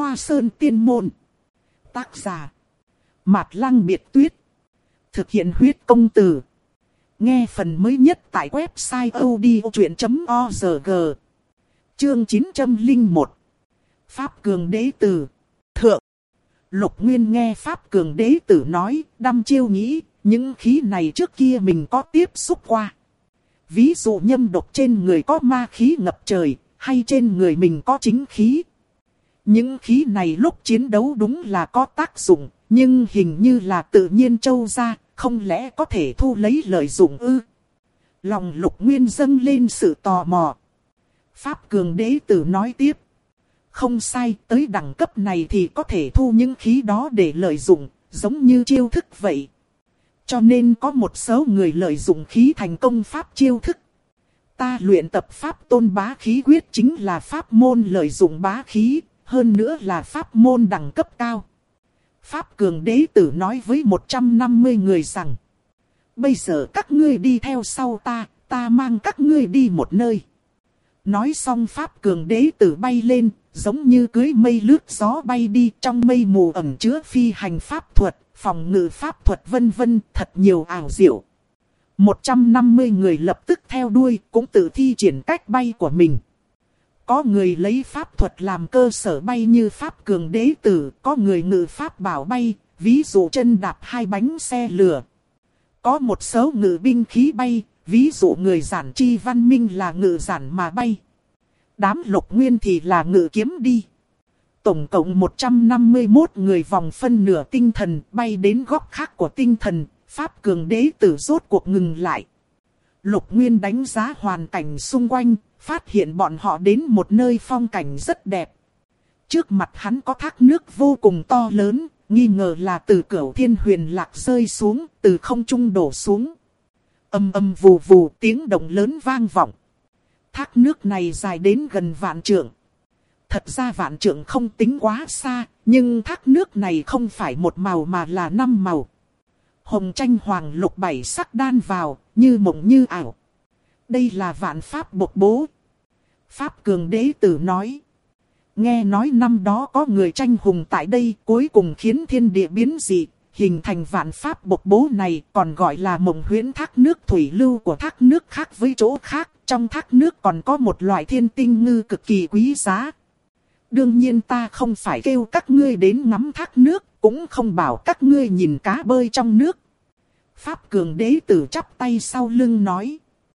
Hoa Sơn Tiên Môn. Tác giả Mạt Lăng Biệt Tuyết. Thực hiện huyết công từ. Nghe phần mới nhất tại website odchuyện.org. Chương 901. Pháp Cường Đế Tử. Thượng. Lục Nguyên nghe Pháp Cường Đế Tử nói, đăm chiêu nghĩ, những khí này trước kia mình có tiếp xúc qua. Ví dụ nhâm độc trên người có ma khí ngập trời, hay trên người mình có chính khí. Những khí này lúc chiến đấu đúng là có tác dụng, nhưng hình như là tự nhiên trâu ra, không lẽ có thể thu lấy lợi dụng ư? Lòng Lục Nguyên dâng lên sự tò mò. Pháp Cường Đế Tử nói tiếp. Không sai, tới đẳng cấp này thì có thể thu những khí đó để lợi dụng, giống như chiêu thức vậy. Cho nên có một số người lợi dụng khí thành công pháp chiêu thức. Ta luyện tập pháp tôn bá khí quyết chính là pháp môn lợi dụng bá khí, hơn nữa là pháp môn đẳng cấp cao. Pháp Cường Đế Tử nói với 150 người rằng, bây giờ các ngươi đi theo sau ta mang các ngươi đi một nơi. Nói xong Pháp Cường Đế Tử bay lên, giống như cưỡi mây lướt gió bay đi, trong mây mù ẩn chứa phi hành pháp thuật, phòng ngự pháp thuật vân vân, thật nhiều ảo diệu. 150 người lập tức theo đuôi, cũng tự thi triển cách bay của mình. Có người lấy pháp thuật làm cơ sở bay như Pháp Cường Đế Tử, có người ngự pháp bảo bay, ví dụ chân đạp hai bánh xe lửa. Có một số ngự binh khí bay, ví dụ người giản chi văn minh là ngự giản mà bay. Đám Lục Nguyên thì là ngự kiếm đi. Tổng cộng 151 người vòng phân nửa tinh thần bay đến góc khác của tinh thần, Pháp Cường Đế Tử rốt cuộc ngừng lại. Lục Nguyên đánh giá hoàn cảnh xung quanh, phát hiện bọn họ đến một nơi phong cảnh rất đẹp. Trước mặt hắn có thác nước vô cùng to lớn, nghi ngờ là từ Cửu Thiên Huyền Lạc rơi xuống, từ không trung đổ xuống. Âm âm vù vù tiếng động lớn vang vọng. Thác nước này dài đến gần vạn trượng. Thật ra vạn trượng không tính quá xa, nhưng thác nước này không phải một màu mà là 5 màu. Hồng tranh hoàng lục bảy sắc đan vào, như mộng như ảo. Đây là vạn pháp bộc bố. Pháp Cường Đế Tử nói. Nghe nói năm đó có người tranh hùng tại đây, cuối cùng khiến thiên địa biến dị, hình thành vạn pháp bộc bố này, còn gọi là mộng huyễn thác nước thủy lưu của thác nước khác với chỗ khác. Trong thác nước còn có một loại thiên tinh ngư cực kỳ quý giá. Đương nhiên ta không phải kêu các ngươi đến ngắm thác nước, cũng không bảo các ngươi nhìn cá bơi trong nước. Pháp Cường Đế Tử chắp tay sau lưng nói.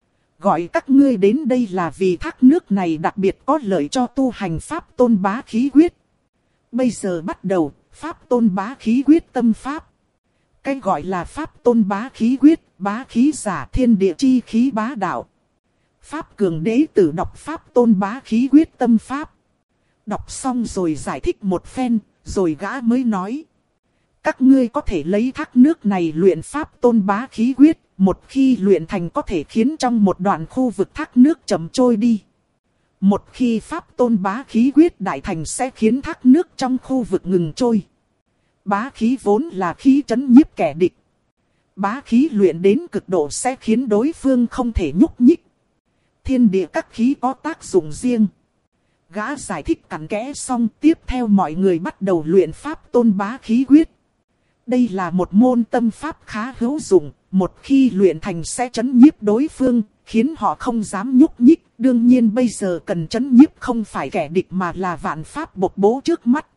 Gọi các ngươi đến đây là vì thác nước này đặc biệt có lợi cho tu hành pháp tôn bá khí quyết. Bây giờ bắt đầu, pháp tôn bá khí quyết tâm pháp. Cái gọi là pháp tôn bá khí quyết, bá khí giả thiên địa chi khí bá đạo. Pháp Cường Đế Tử đọc pháp tôn bá khí quyết tâm pháp. Đọc xong rồi giải thích một phen, rồi gã mới nói. Các ngươi có thể lấy thác nước này luyện pháp tôn bá khí quyết, một khi luyện thành có thể khiến trong một đoạn khu vực thác nước chậm trôi đi. Một khi pháp tôn bá khí quyết đại thành sẽ khiến thác nước trong khu vực ngừng trôi. Bá khí vốn là khí trấn nhiếp kẻ địch. Bá khí luyện đến cực độ sẽ khiến đối phương không thể nhúc nhích. Thiên địa các khí có tác dụng riêng. Gã giải thích cặn kẽ xong, tiếp theo mọi người bắt đầu luyện pháp tôn bá khí quyết. Đây là một môn tâm pháp khá hữu dụng, một khi luyện thành sẽ trấn nhiếp đối phương, khiến họ không dám nhúc nhích. Đương nhiên bây giờ cần trấn nhiếp không phải kẻ địch mà là vạn pháp bộc bố trước mắt.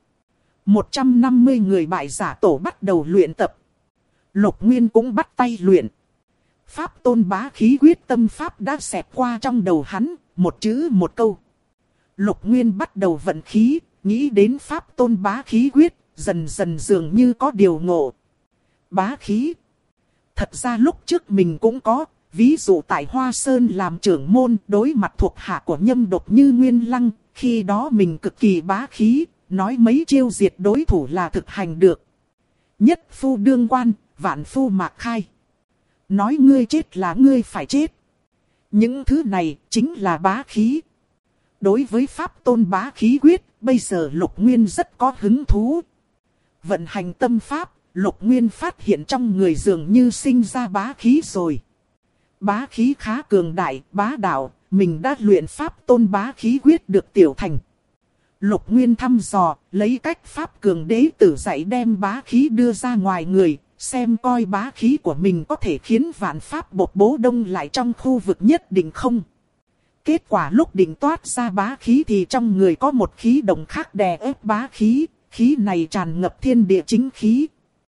150 người bại giả tổ bắt đầu luyện tập. Lục Nguyên cũng bắt tay luyện. Pháp tôn bá khí quyết tâm pháp đã xẹt qua trong đầu hắn, một chữ một câu. Lục Nguyên bắt đầu vận khí, nghĩ đến pháp tôn bá khí quyết, dần dần dường như có điều ngộ. Bá khí. Thật ra lúc trước mình cũng có, ví dụ tại Hoa Sơn làm trưởng môn đối mặt thuộc hạ của nhâm độc như Nguyên Lăng, khi đó mình cực kỳ bá khí, nói mấy chiêu diệt đối thủ là thực hành được. Nhất phu đương quan, vạn phu mạc khai. Nói ngươi chết là ngươi phải chết. Những thứ này chính là bá khí. Đối với pháp tôn bá khí quyết, bây giờ Lục Nguyên rất có hứng thú. Vận hành tâm pháp, Lục Nguyên phát hiện trong người dường như sinh ra bá khí rồi. Bá khí khá cường đại, bá đạo, mình đã luyện pháp tôn bá khí quyết được tiểu thành. Lục Nguyên thăm dò, lấy cách pháp cường đế tử dạy đem bá khí đưa ra ngoài người, xem coi bá khí của mình có thể khiến vạn pháp bột bố đông lại trong khu vực nhất định không. Kết quả lúc định toát ra bá khí thì trong người có một khí động khác đè ép bá khí, khí này tràn ngập thiên địa chính khí.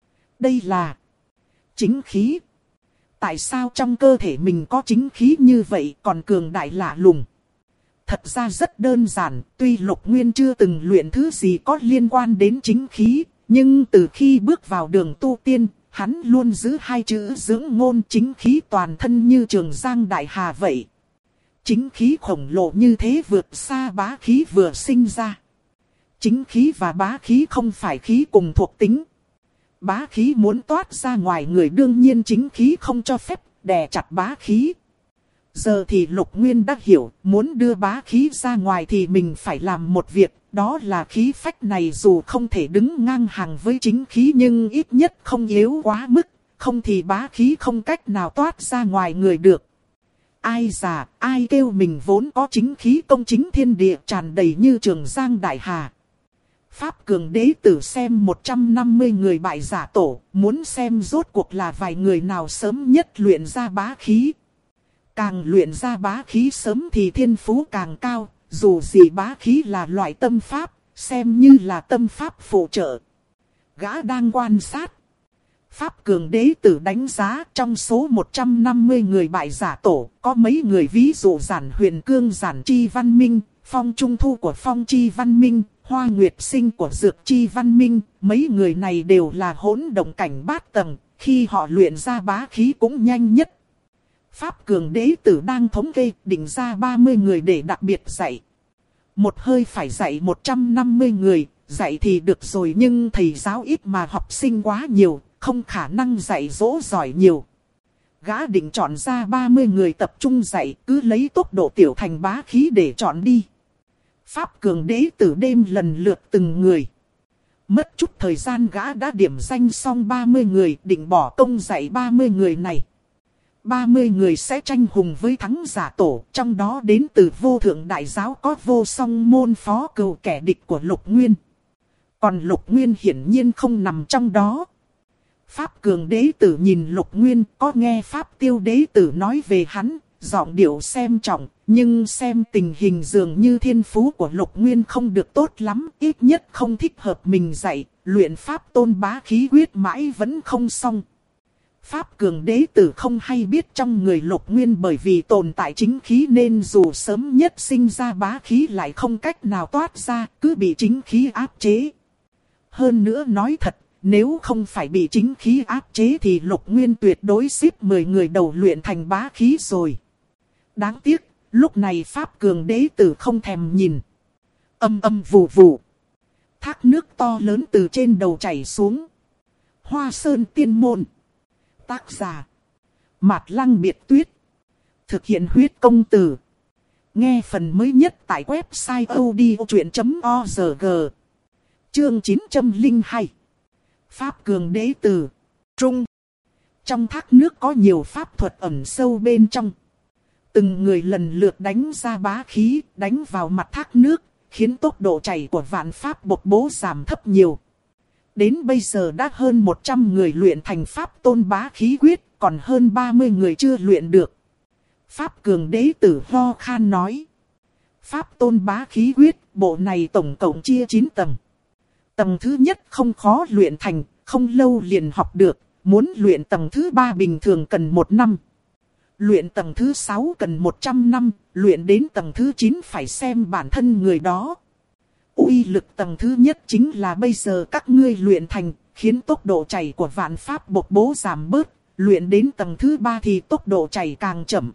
Đây là chính khí. Tại sao trong cơ thể mình có chính khí như vậy còn cường đại lạ lùng? Thật ra rất đơn giản, tuy Lục Nguyên chưa từng luyện thứ gì có liên quan đến chính khí, nhưng từ khi bước vào đường tu tiên, hắn luôn giữ hai chữ dưỡng ngôn chính khí toàn thân như Trường Giang Đại Hà vậy. Chính khí khổng lồ như thế vượt xa bá khí vừa sinh ra. Chính khí và bá khí không phải khí cùng thuộc tính. Bá khí muốn toát ra ngoài người đương nhiên chính khí không cho phép đè chặt bá khí. Giờ thì Lục Nguyên đã hiểu, muốn đưa bá khí ra ngoài thì mình phải làm một việc, đó là khí phách này dù không thể đứng ngang hàng với chính khí nhưng ít nhất không yếu quá mức, không thì bá khí không cách nào toát ra ngoài người được. Ai già, ai kêu mình vốn có chính khí công chính thiên địa tràn đầy như Trường Giang Đại Hà. Pháp cường đế tử xem 150 người bại giả tổ, muốn xem rốt cuộc là vài người nào sớm nhất luyện ra bá khí. Càng luyện ra bá khí sớm thì thiên phú càng cao, dù gì bá khí là loại tâm pháp, xem như là tâm pháp phụ trợ. Gã đang quan sát. Pháp cường đế tử đánh giá trong số 150 người bại giả tổ, có mấy người ví dụ Giản Huyền Cương Giản Chi Văn Minh, Phong Trung Thu của Phong Chi Văn Minh, Hoa Nguyệt Sinh của Dược Chi Văn Minh, mấy người này đều là hỗn động cảnh bát tầng, khi họ luyện ra bá khí cũng nhanh nhất. Pháp cường đế tử đang thống kê định ra 30 người để đặc biệt dạy. Một hơi phải dạy 150 người, dạy thì được rồi nhưng thầy giáo ít mà học sinh quá nhiều, không khả năng dạy dỗ giỏi nhiều. Gã định chọn ra 30 người tập trung dạy, cứ lấy tốc độ tiểu thành bá khí để chọn đi. Pháp cường đế tử đêm lần lượt từng người. Mất chút thời gian gã đã điểm danh xong 30 người, định bỏ công dạy 30 người này. 30 người sẽ tranh hùng với thắng giả tổ, trong đó đến từ vô thượng đại giáo có vô song môn phó cừu kẻ địch của Lục Nguyên. Còn Lục Nguyên hiển nhiên không nằm trong đó. Pháp cường đế tử nhìn Lục Nguyên, có nghe Pháp tiêu đế tử nói về hắn, giọng điệu xem trọng, nhưng xem tình hình dường như thiên phú của Lục Nguyên không được tốt lắm, ít nhất không thích hợp mình dạy, luyện Pháp tôn bá khí quyết mãi vẫn không xong. Pháp cường đế tử không hay biết trong người Lục Nguyên bởi vì tồn tại chính khí nên dù sớm nhất sinh ra bá khí lại không cách nào toát ra, cứ bị chính khí áp chế. Hơn nữa nói thật, nếu không phải bị chính khí áp chế thì Lục Nguyên tuyệt đối xếp 10 người đầu luyện thành bá khí rồi. Đáng tiếc, lúc này Pháp cường đế tử không thèm nhìn. Âm âm vù vù. Thác nước to lớn từ trên đầu chảy xuống. Hoa Sơn Tiên Môn. Tác giả Mạt Lăng Biệt Tuyết. Thực hiện huyết công từ. Nghe phần mới nhất tại website odchuyện.org. Chương 902. Pháp cường đế tử. Trung. Trong thác nước có nhiều pháp thuật ẩn sâu bên trong. Từng người lần lượt đánh ra bá khí, đánh vào mặt thác nước, khiến tốc độ chảy của vạn pháp bột bố giảm thấp nhiều. Đến bây giờ đã hơn 100 người luyện thành pháp tôn bá khí quyết, còn hơn 30 người chưa luyện được. Pháp cường đế tử ho khan nói. Pháp tôn bá khí quyết, bộ này tổng cộng chia 9 tầng. Tầng thứ nhất không khó luyện thành, không lâu liền học được, muốn luyện tầng thứ 3 bình thường cần 1 năm. Luyện tầng thứ 6 cần 100 năm, luyện đến tầng thứ 9 phải xem bản thân người đó. Uy lực tầng thứ nhất chính là bây giờ các ngươi luyện thành, khiến tốc độ chảy của vạn pháp bột bố giảm bớt, luyện đến tầng thứ 3 thì tốc độ chảy càng chậm.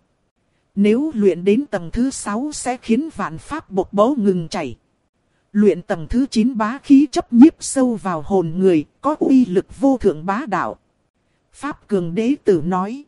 Nếu luyện đến tầng thứ 6 sẽ khiến vạn pháp bột bố ngừng chảy. Luyện tầng thứ 9 bá khí chấp nhiếp sâu vào hồn người, có uy lực vô thượng bá đạo. Pháp cường đế tử nói.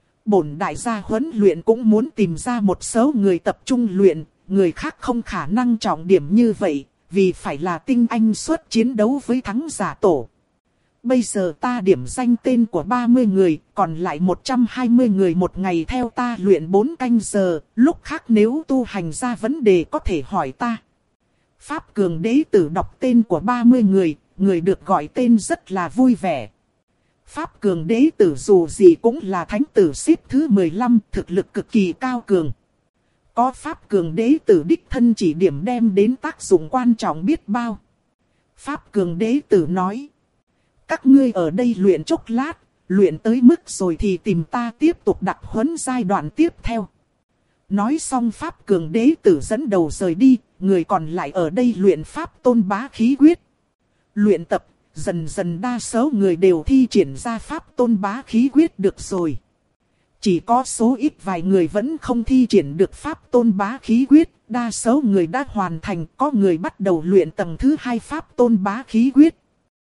Bổn đại gia huấn luyện cũng muốn tìm ra một số người tập trung luyện, người khác không khả năng trọng điểm như vậy, vì phải là tinh anh xuất chiến đấu với thắng giả tổ. Bây giờ ta điểm danh tên của 30 người, còn lại 120 người một ngày theo ta luyện 4 canh giờ, lúc khác nếu tu hành ra vấn đề có thể hỏi ta. Pháp Cường đế tử đọc tên của 30 người, người được gọi tên rất là vui vẻ. Pháp Cường đế tử dù gì cũng là thánh tử xếp thứ 15, thực lực cực kỳ cao cường. Có Pháp Cường đế tử đích thân chỉ điểm đem đến tác dụng quan trọng biết bao. Pháp Cường đế tử nói: các ngươi ở đây luyện chốc lát, luyện tới mức rồi thì tìm ta tiếp tục đặc huấn giai đoạn tiếp theo. Nói xong Pháp Cường đế tử dẫn đầu rời đi, người còn lại ở đây luyện Pháp Tôn Bá Khí Quyết. Luyện tập, dần dần đa số người đều thi triển ra Pháp Tôn Bá Khí Quyết được rồi. Chỉ có số ít vài người vẫn không thi triển được Pháp Tôn Bá Khí Quyết, đa số người đã hoàn thành, có người bắt đầu luyện tầng thứ 2 Pháp Tôn Bá Khí Quyết.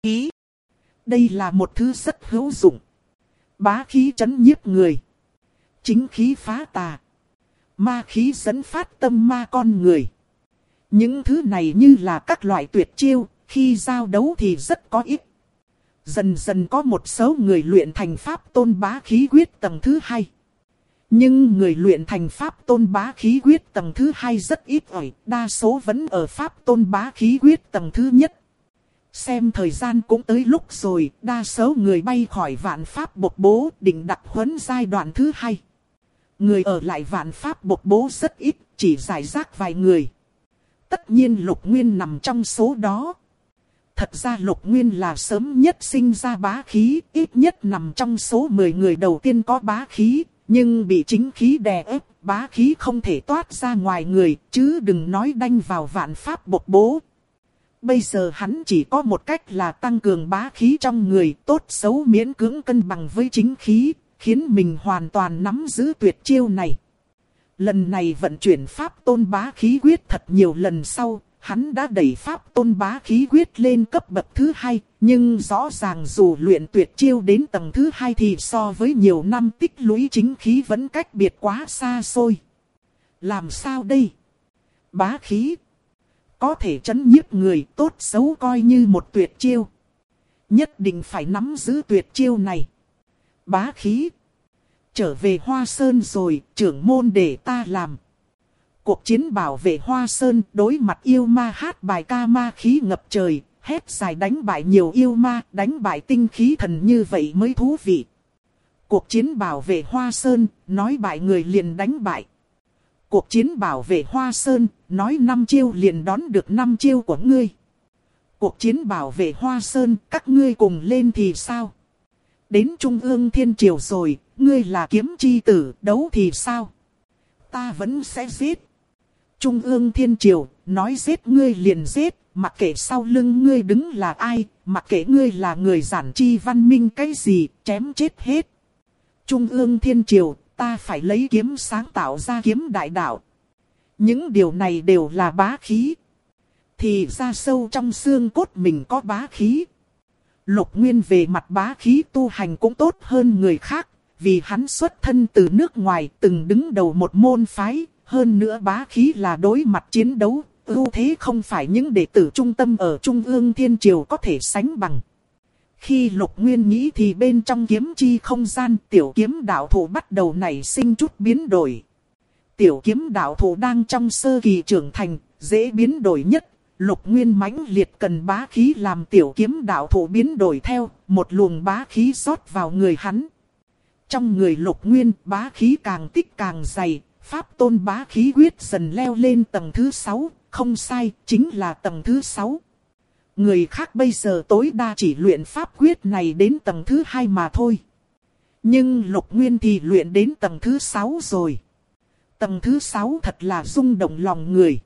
Đây là một thứ rất hữu dụng. Bá khí trấn nhiếp người, chính khí phá tà, ma khí dẫn phát tâm ma con người. Những thứ này như là các loại tuyệt chiêu, khi giao đấu thì rất có ích. Dần dần có một số người luyện thành Pháp Tôn Bá Khí Quyết tầng thứ 2. Nhưng người luyện thành Pháp Tôn Bá Khí Quyết tầng thứ 2 rất ít ỏi, đa số vẫn ở Pháp Tôn Bá Khí Quyết tầng thứ nhất. Xem thời gian cũng tới lúc rồi, đa số người bay khỏi Vạn Pháp Bộc Bố định đặc huấn giai đoạn thứ 2. Người ở lại Vạn Pháp Bộc Bố rất ít, chỉ rải rác vài người. Tất nhiên Lục Nguyên nằm trong số đó. Thật ra Lục Nguyên là sớm nhất sinh ra bá khí, ít nhất nằm trong số 10 người đầu tiên có bá khí, nhưng bị chính khí đè ép, bá khí không thể toát ra ngoài người, chứ đừng nói đanh vào Vạn Pháp Bộc Bố. Bây giờ hắn chỉ có một cách là tăng cường bá khí trong người, tốt xấu miễn cưỡng cân bằng với chính khí, khiến mình hoàn toàn nắm giữ tuyệt chiêu này. Lần này vận chuyển Pháp Tôn Bá Khí Quyết thật nhiều lần sau, hắn đã đẩy Pháp Tôn Bá Khí Quyết lên cấp bậc thứ 2, nhưng rõ ràng dù luyện tuyệt chiêu đến tầng thứ 2 thì so với nhiều năm tích lũy chính khí vẫn cách biệt quá xa xôi. Làm sao đây? Bá khí có thể trấn nhiếp người, tốt xấu coi như một tuyệt chiêu. Nhất định phải nắm giữ tuyệt chiêu này. Bá khí. Trở về Hoa Sơn rồi, trưởng môn để ta làm. Cuộc chiến bảo vệ Hoa Sơn đối mặt yêu ma hát bài ca ma khí ngập trời, hét dài đánh bại nhiều yêu ma, đánh bại tinh khí thần như vậy mới thú vị. Cuộc chiến bảo vệ Hoa Sơn, nói bại người liền đánh bại. Cuộc chiến bảo vệ Hoa Sơn, nói 5 chiêu liền đón được 5 chiêu của ngươi. Cuộc chiến bảo vệ Hoa Sơn, các ngươi cùng lên thì sao? Đến Trung ương Thiên Triều rồi, ngươi là kiếm chi tử, đấu thì sao? Ta vẫn sẽ giết. Trung ương Thiên Triều, nói giết ngươi liền giết, mặc kệ sau lưng ngươi đứng là ai, mặc kệ ngươi là người giản chi văn minh cái gì, chém chết hết. Trung ương Thiên Triều, ta phải lấy kiếm sáng tạo ra kiếm đại đạo. Những điều này đều là bá khí. Thì ra sâu trong xương cốt mình có bá khí. Lục Nguyên về mặt bá khí tu hành cũng tốt hơn người khác, vì hắn xuất thân từ nước ngoài từng đứng đầu một môn phái, hơn nữa bá khí là đối mặt chiến đấu, ưu thế không phải những đệ tử trung tâm ở Trung ương Thiên Triều có thể sánh bằng. Khi Lục Nguyên nghĩ thì bên trong kiếm chi không gian tiểu kiếm đạo thụ bắt đầu nảy sinh chút biến đổi. Tiểu kiếm đạo thụ đang trong sơ kỳ trưởng thành, dễ biến đổi nhất. Lục Nguyên mãnh liệt cần bá khí làm tiểu kiếm đạo thụ biến đổi theo, một luồng bá khí rót vào người hắn. Trong người Lục Nguyên bá khí càng tích càng dày, Pháp Tôn Bá Khí Quyết dần leo lên tầng thứ 6, không sai, chính là tầng thứ 6. Người khác bây giờ tối đa chỉ luyện pháp quyết này đến tầng thứ 2 mà thôi. Nhưng Lục Nguyên thì luyện đến tầng thứ 6 rồi. Tầng thứ 6 thật là rung động lòng người.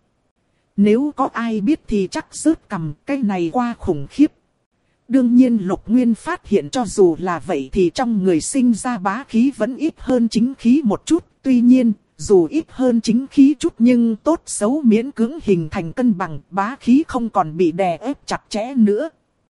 Nếu có ai biết thì chắc rớt cằm, cái này qua khủng khiếp. Đương nhiên Lục Nguyên phát hiện cho dù là vậy thì trong người sinh ra bá khí vẫn ít hơn chính khí một chút. Tuy nhiên, dù ít hơn chính khí chút nhưng tốt xấu miễn cưỡng hình thành cân bằng, bá khí không còn bị đè ép chặt chẽ nữa.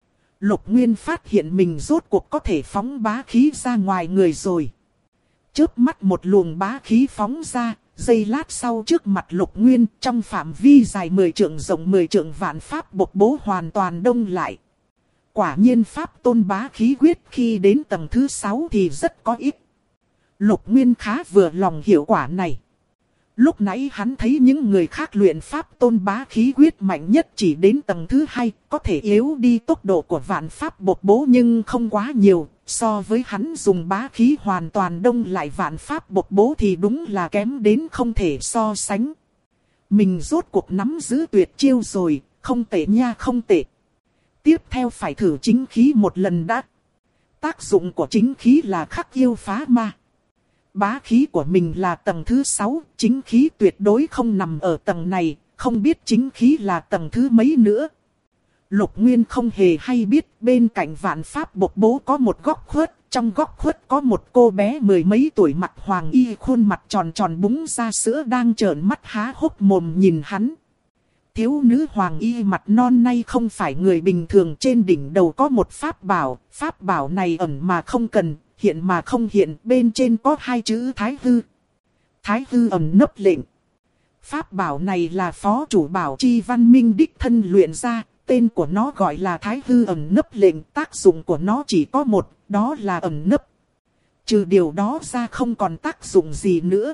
Lục Nguyên phát hiện mình rốt cuộc có thể phóng bá khí ra ngoài người rồi. Chớp mắt một luồng bá khí phóng ra, giây lát sau trước mặt Lục Nguyên trong phạm vi dài 10 trượng rộng 10 trượng Vạn Pháp Bộc Bố hoàn toàn đông lại. Quả nhiên Pháp Tôn Bá Khí Quyết khi đến tầng thứ 6 thì rất có ích. Lục Nguyên khá vừa lòng hiệu quả này. Lúc nãy hắn thấy những người khác luyện pháp tôn bá khí quyết mạnh nhất chỉ đến tầng thứ 2, có thể yếu đi tốc độ của vạn pháp bộc bố nhưng không quá nhiều. So với hắn dùng bá khí hoàn toàn đông lại vạn pháp bộc bố thì đúng là kém đến không thể so sánh. Mình rốt cuộc nắm giữ tuyệt chiêu rồi, không tệ nha không tệ. Tiếp theo phải thử chính khí một lần đã. Tác dụng của chính khí là khắc yêu phá ma. Bá khí của mình là tầng thứ 6, chính khí tuyệt đối không nằm ở tầng này, không biết chính khí là tầng thứ mấy nữa. Lục Nguyên không hề hay biết bên cạnh vạn pháp bộc bố có một góc khuất, trong góc khuất có một cô bé mười mấy tuổi mặt hoàng y khuôn mặt tròn tròn búng ra sữa đang trợn mắt há hốc mồm nhìn hắn. Thiếu nữ hoàng y mặt non nay không phải người bình thường, trên đỉnh đầu có một pháp bảo này ẩn mà không cần, hiện mà không hiện, bên trên có hai chữ Thái Hư. Thái Hư ẩn nấp lệnh. Pháp bảo này là phó chủ bảo Chi Văn Minh đích thân luyện ra, tên của nó gọi là Thái Hư ẩn nấp lệnh, tác dụng của nó chỉ có một, đó là ẩn nấp. Trừ điều đó ra không còn tác dụng gì nữa.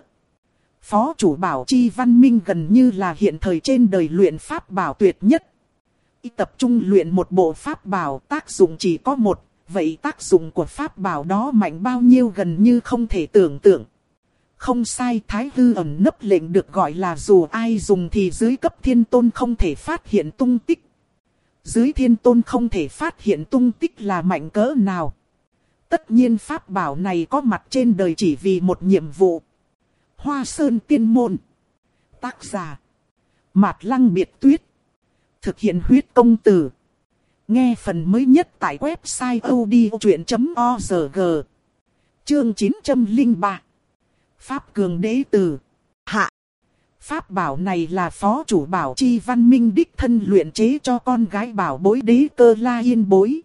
Phó chủ bảo Chi Văn Minh gần như là hiện thời trên đời luyện pháp bảo tuyệt nhất. Tập trung luyện một bộ pháp bảo tác dụng chỉ có một, vậy tác dụng của pháp bảo đó mạnh bao nhiêu gần như không thể tưởng tượng. Không sai, Thái Hư ẩn nấp lệnh được gọi là dù ai dùng thì dưới cấp thiên tôn không thể phát hiện tung tích. Dưới thiên tôn không thể phát hiện tung tích là mạnh cỡ nào. Tất nhiên pháp bảo này có mặt trên đời chỉ vì một nhiệm vụ. Hoa Sơn Tiên Môn. Tác giả Mạt Lăng Biệt Tuyết. Thực hiện huyết công từ. Nghe phần mới nhất tại website odchuyện.org. Chương 903. Pháp Cường Đế Tử. Hạ. Pháp bảo này là phó chủ bảo Chi Văn Minh đích thân luyện chế cho con gái bảo bối Đế Cơ La Yên bối.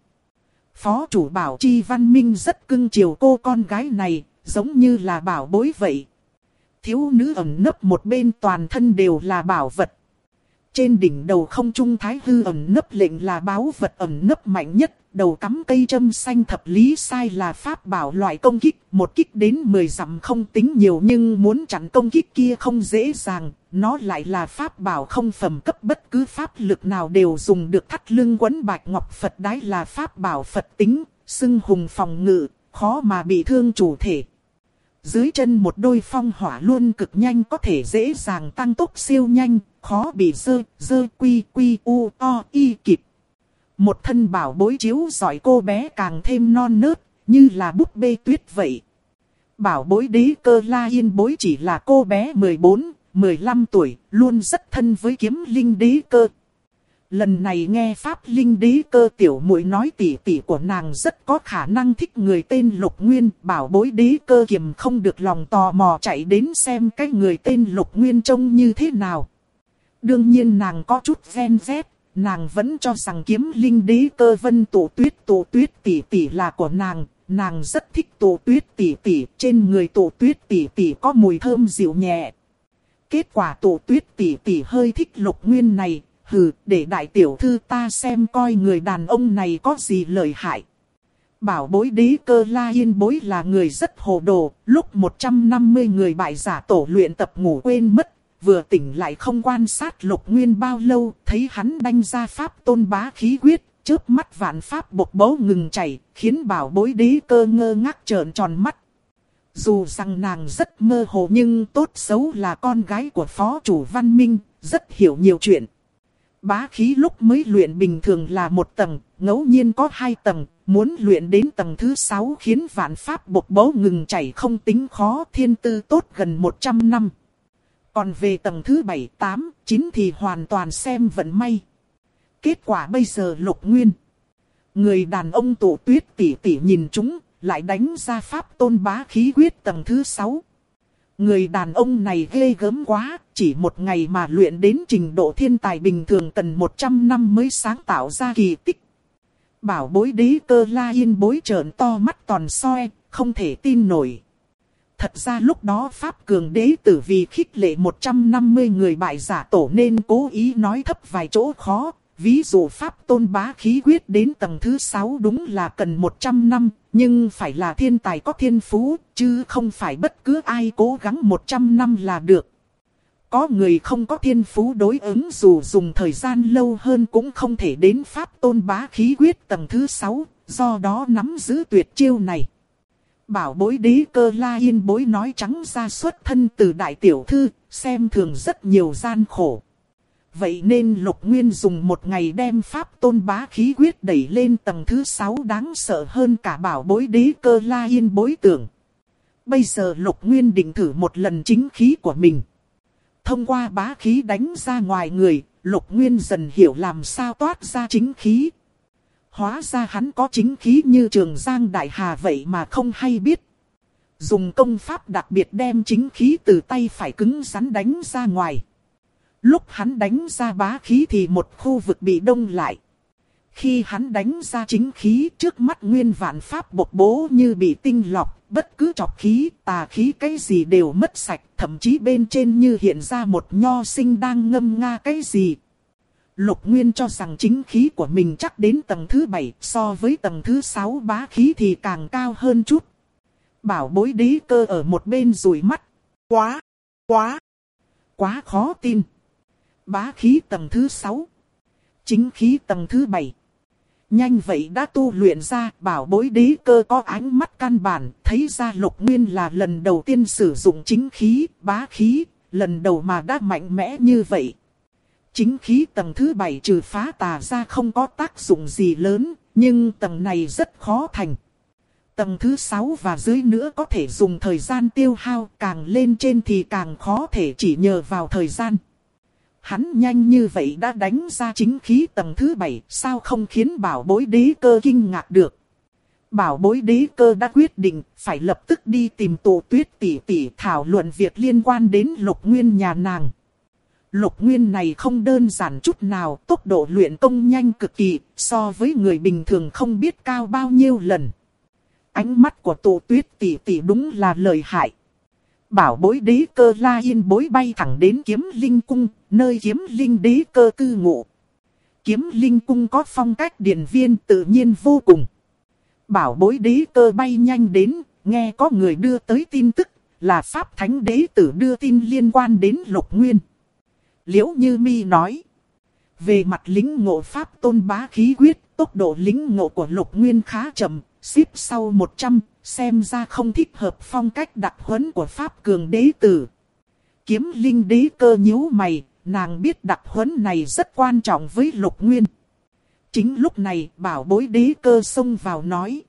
Phó chủ bảo Chi Văn Minh rất cưng chiều cô con gái này, giống như là bảo bối vậy. Thiếu nữ ẩn nấp một bên toàn thân đều là bảo vật. Trên đỉnh đầu không trung Thái Hư ẩn nấp lệnh là báu vật ẩn nấp mạnh nhất, đầu cắm cây châm xanh thập lý sai là pháp bảo loại công kích, một kích đến 10 dặm không tính nhiều nhưng muốn chặn công kích kia không dễ dàng, nó lại là pháp bảo không phẩm cấp, bất cứ pháp lực nào đều dùng được. Thắt lưng quấn bạch ngọc Phật đái là pháp bảo Phật tính, xưng hùng phòng ngự, khó mà bị thương chủ thể. Dưới chân một đôi phong hỏa luôn cực nhanh có thể dễ dàng tăng tốc siêu nhanh, khó bị dơ quy u o y kịp. Một thân bảo bối chiếu rọi cô bé càng thêm non nớt, như là búp bê tuyết vậy. Bảo bối Đế Cơ La Yên bối chỉ là cô bé 14-15 tuổi, luôn rất thân với Kiếm Linh Đế Cơ. Lần này nghe Pháp Linh Đế Cơ tiểu muội nói tỷ tỷ của nàng rất có khả năng thích người tên Lục Nguyên, bảo bối Đế Cơ kiềm không được lòng tò mò chạy đến xem cái người tên Lục Nguyên trông như thế nào. Đương nhiên nàng có chút ven vét, nàng vẫn cho rằng Kiếm Linh Đế Cơ Vân Tụ Tuyết tỷ tỷ là của nàng rất thích Tụ Tuyết tỷ tỷ, trên người Tụ Tuyết tỷ tỷ có mùi thơm dịu nhẹ. Kết quả Tụ Tuyết tỷ tỷ hơi thích Lục Nguyên này. Hừ, để đại tiểu thư ta xem coi người đàn ông này có gì lợi hại. Bảo bối Đế Cơ La Yên bối là người rất hồ đồ, lúc 150 người bại giả tổ luyện tập ngủ quên mất, vừa tỉnh lại không quan sát Lục Nguyên bao lâu, thấy hắn đanh ra pháp tôn bá khí quyết, chớp mắt vạn pháp bộc bố ngừng chảy, khiến bảo bối Đế Cơ ngơ ngác trợn tròn mắt. Dù rằng nàng rất mơ hồ nhưng tốt xấu là con gái của phó chủ Văn Minh, rất hiểu nhiều chuyện. Bá khí lúc mới luyện bình thường là một tầng, ngẫu nhiên có 2 tầng, muốn luyện đến tầng thứ 6 khiến vạn pháp bộc bố ngừng chảy không tính khó, thiên tư tốt gần 100 năm. Còn về tầng thứ 7, 8, 9 thì hoàn toàn xem vận may. Kết quả bây giờ Lục Nguyên, người đàn ông Tụ Tuyết tỷ tỷ nhìn chúng, lại đánh ra pháp tôn bá khí quyết tầng thứ 6. Người đàn ông này ghê gớm quá, chỉ một ngày mà luyện đến trình độ thiên tài bình thường cần 100 năm mới sáng tạo ra kỳ tích. Bảo bối Đế Cơ La Yên bối trợn to mắt tròn xoe, không thể tin nổi. Thật ra lúc đó Pháp Cường Đế Tử vì khích lệ 150 người bại giả tổ nên cố ý nói thấp vài chỗ khó. Ví dụ Pháp Tôn bá khí quyết đến tầng thứ 6 đúng là cần 100 năm, nhưng phải là thiên tài có thiên phú, chứ không phải bất cứ ai cố gắng 100 năm là được. Có người không có thiên phú đối ứng dù dùng thời gian lâu hơn cũng không thể đến pháp tôn bá khí quyết tầng thứ 6, do đó nắm giữ tuyệt chiêu này. Bảo bối đế cơ La Yên bối nói trắng ra xuất thân từ đại tiểu thư, xem thường rất nhiều gian khổ. Vậy nên Lục Nguyên dùng một ngày đem pháp tôn bá khí quyết đẩy lên tầng thứ 6 đáng sợ hơn cả bảo bối đế cơ La Yên bối tưởng. Bây giờ Lục Nguyên định thử một lần chính khí của mình. Thông qua bá khí đánh ra ngoài người, Lục Nguyên dần hiểu làm sao toát ra chính khí. Hóa ra hắn có chính khí như Trường Giang Đại Hà vậy mà không hay biết. Dùng công pháp đặc biệt đem chính khí từ tay phải cứng rắn đánh ra ngoài. Lúc hắn đánh ra bá khí thì một khu vực bị đông lại. Khi hắn đánh ra chính khí, trước mắt nguyên vạn pháp bộc bố như bị tinh lọc, bất cứ trọc khí, tà khí cái gì đều mất sạch, thậm chí bên trên như hiện ra một nho sinh đang ngâm nga cái gì. Lục Nguyên cho rằng chính khí của mình chắc đến tầng thứ 7, so với tầng thứ 6 bá khí thì càng cao hơn chút. Bảo bối đế cơ ở một bên rủi mắt. Quá khó tin. Bá khí tầng thứ 6. Chính khí tầng thứ 7. Nhanh vậy đã tu luyện ra, bảo bối đế cơ có ánh mắt căn bản, thấy ra Lục Nguyên là lần đầu tiên sử dụng chính khí, bá khí, lần đầu mà đã mạnh mẽ như vậy. Chính khí tầng thứ 7 trừ phá tà ra không có tác dụng gì lớn, nhưng tầng này rất khó thành. Tầng thứ 6 và dưới nữa có thể dùng thời gian tiêu hao, càng lên trên thì càng khó thể chỉ nhờ vào thời gian. Hắn nhanh như vậy đã đánh ra chính khí tầng thứ 7, sao không khiến bảo bối đế cơ kinh ngạc được. Bảo bối đế cơ đã quyết định phải lập tức đi tìm Tụ Tuyết tỷ tỷ thảo luận việc liên quan đến Lục Nguyên nhà nàng. Lục Nguyên này không đơn giản chút nào, tốc độ luyện công nhanh cực kỳ, so với người bình thường không biết cao bao nhiêu lần. Ánh mắt của Tụ Tuyết tỷ tỷ đúng là lợi hại. Bảo bối đế cơ La Yên bối bay thẳng đến Kiếm Linh Cung, nơi Kiếm Linh đế cơ cư ngụ. Kiếm Linh Cung có phong cách điển viên tự nhiên vô cùng. Bảo bối đế cơ bay nhanh đến, nghe có người đưa tới tin tức, là Pháp Thánh đế tử đưa tin liên quan đến Lục Nguyên. Liễu Như Mi nói, về mặt lính ngộ Pháp tôn bá khí quyết, tốc độ lính ngộ của Lục Nguyên khá chậm, xếp sau 100, xem ra không thích hợp phong cách đặc huấn của Pháp cường đế tử. Kiếm Linh đế cơ nhíu mày, nàng biết đặc huấn này rất quan trọng với Lục Nguyên. Chính lúc này bảo bối đế cơ xông vào nói.